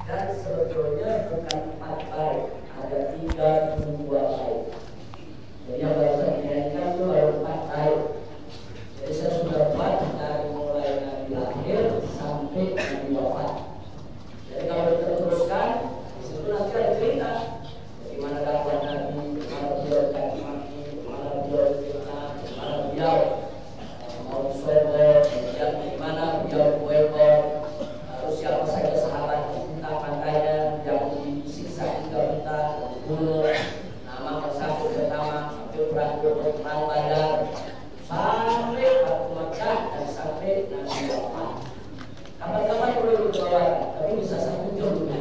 Dan sebetulnya bukan empat baik, ada tiga puluh dua baik. Jadi yang baru saya dinyanyikan itu baru empat baik. Jadi saya sudah buat dari mulai Nabi lahir sampai Nabi wafat. Jadi kalau kita teruskan, di situ nanti ada cerita bagaimana dakwah Nabi, bagaimana beliau caci maki, bagaimana beliau fitnah, bagaimana beliau mau sombong, kemudian bagaimana beliau kuebor, lalu siapa saja sahabat kita pantainya yang disiksa juga kita dibunuh, nama persatu pertama sampai perang perang Badar, sampai Fatu Makkah dan sampai Nabi wafat. Kapan-kapan perlu dibawakan, tapi bisa satu jam dulu.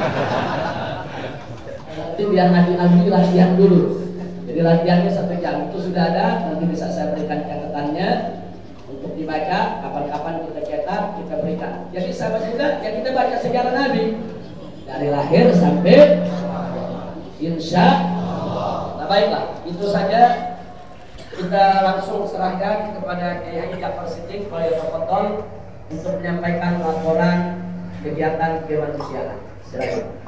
Nanti biar Nabi-Nabi latihan dulu. Jadi latihannya satu jam itu sudah ada. Nanti bisa saya berikan catatannya untuk dibaca. Kapan-kapan kita cetak, kita berikan. Jadi sahabat juga, ya kita baca sejarah Nabi dari lahir sampai insya Allah. Nah baiklah, itu saja. Kita langsung serahkan kepada Kiai Haji Ja'far Shiddiq Waliyatul untuk menyampaikan laporan kegiatan kemanusiaan. Silakan.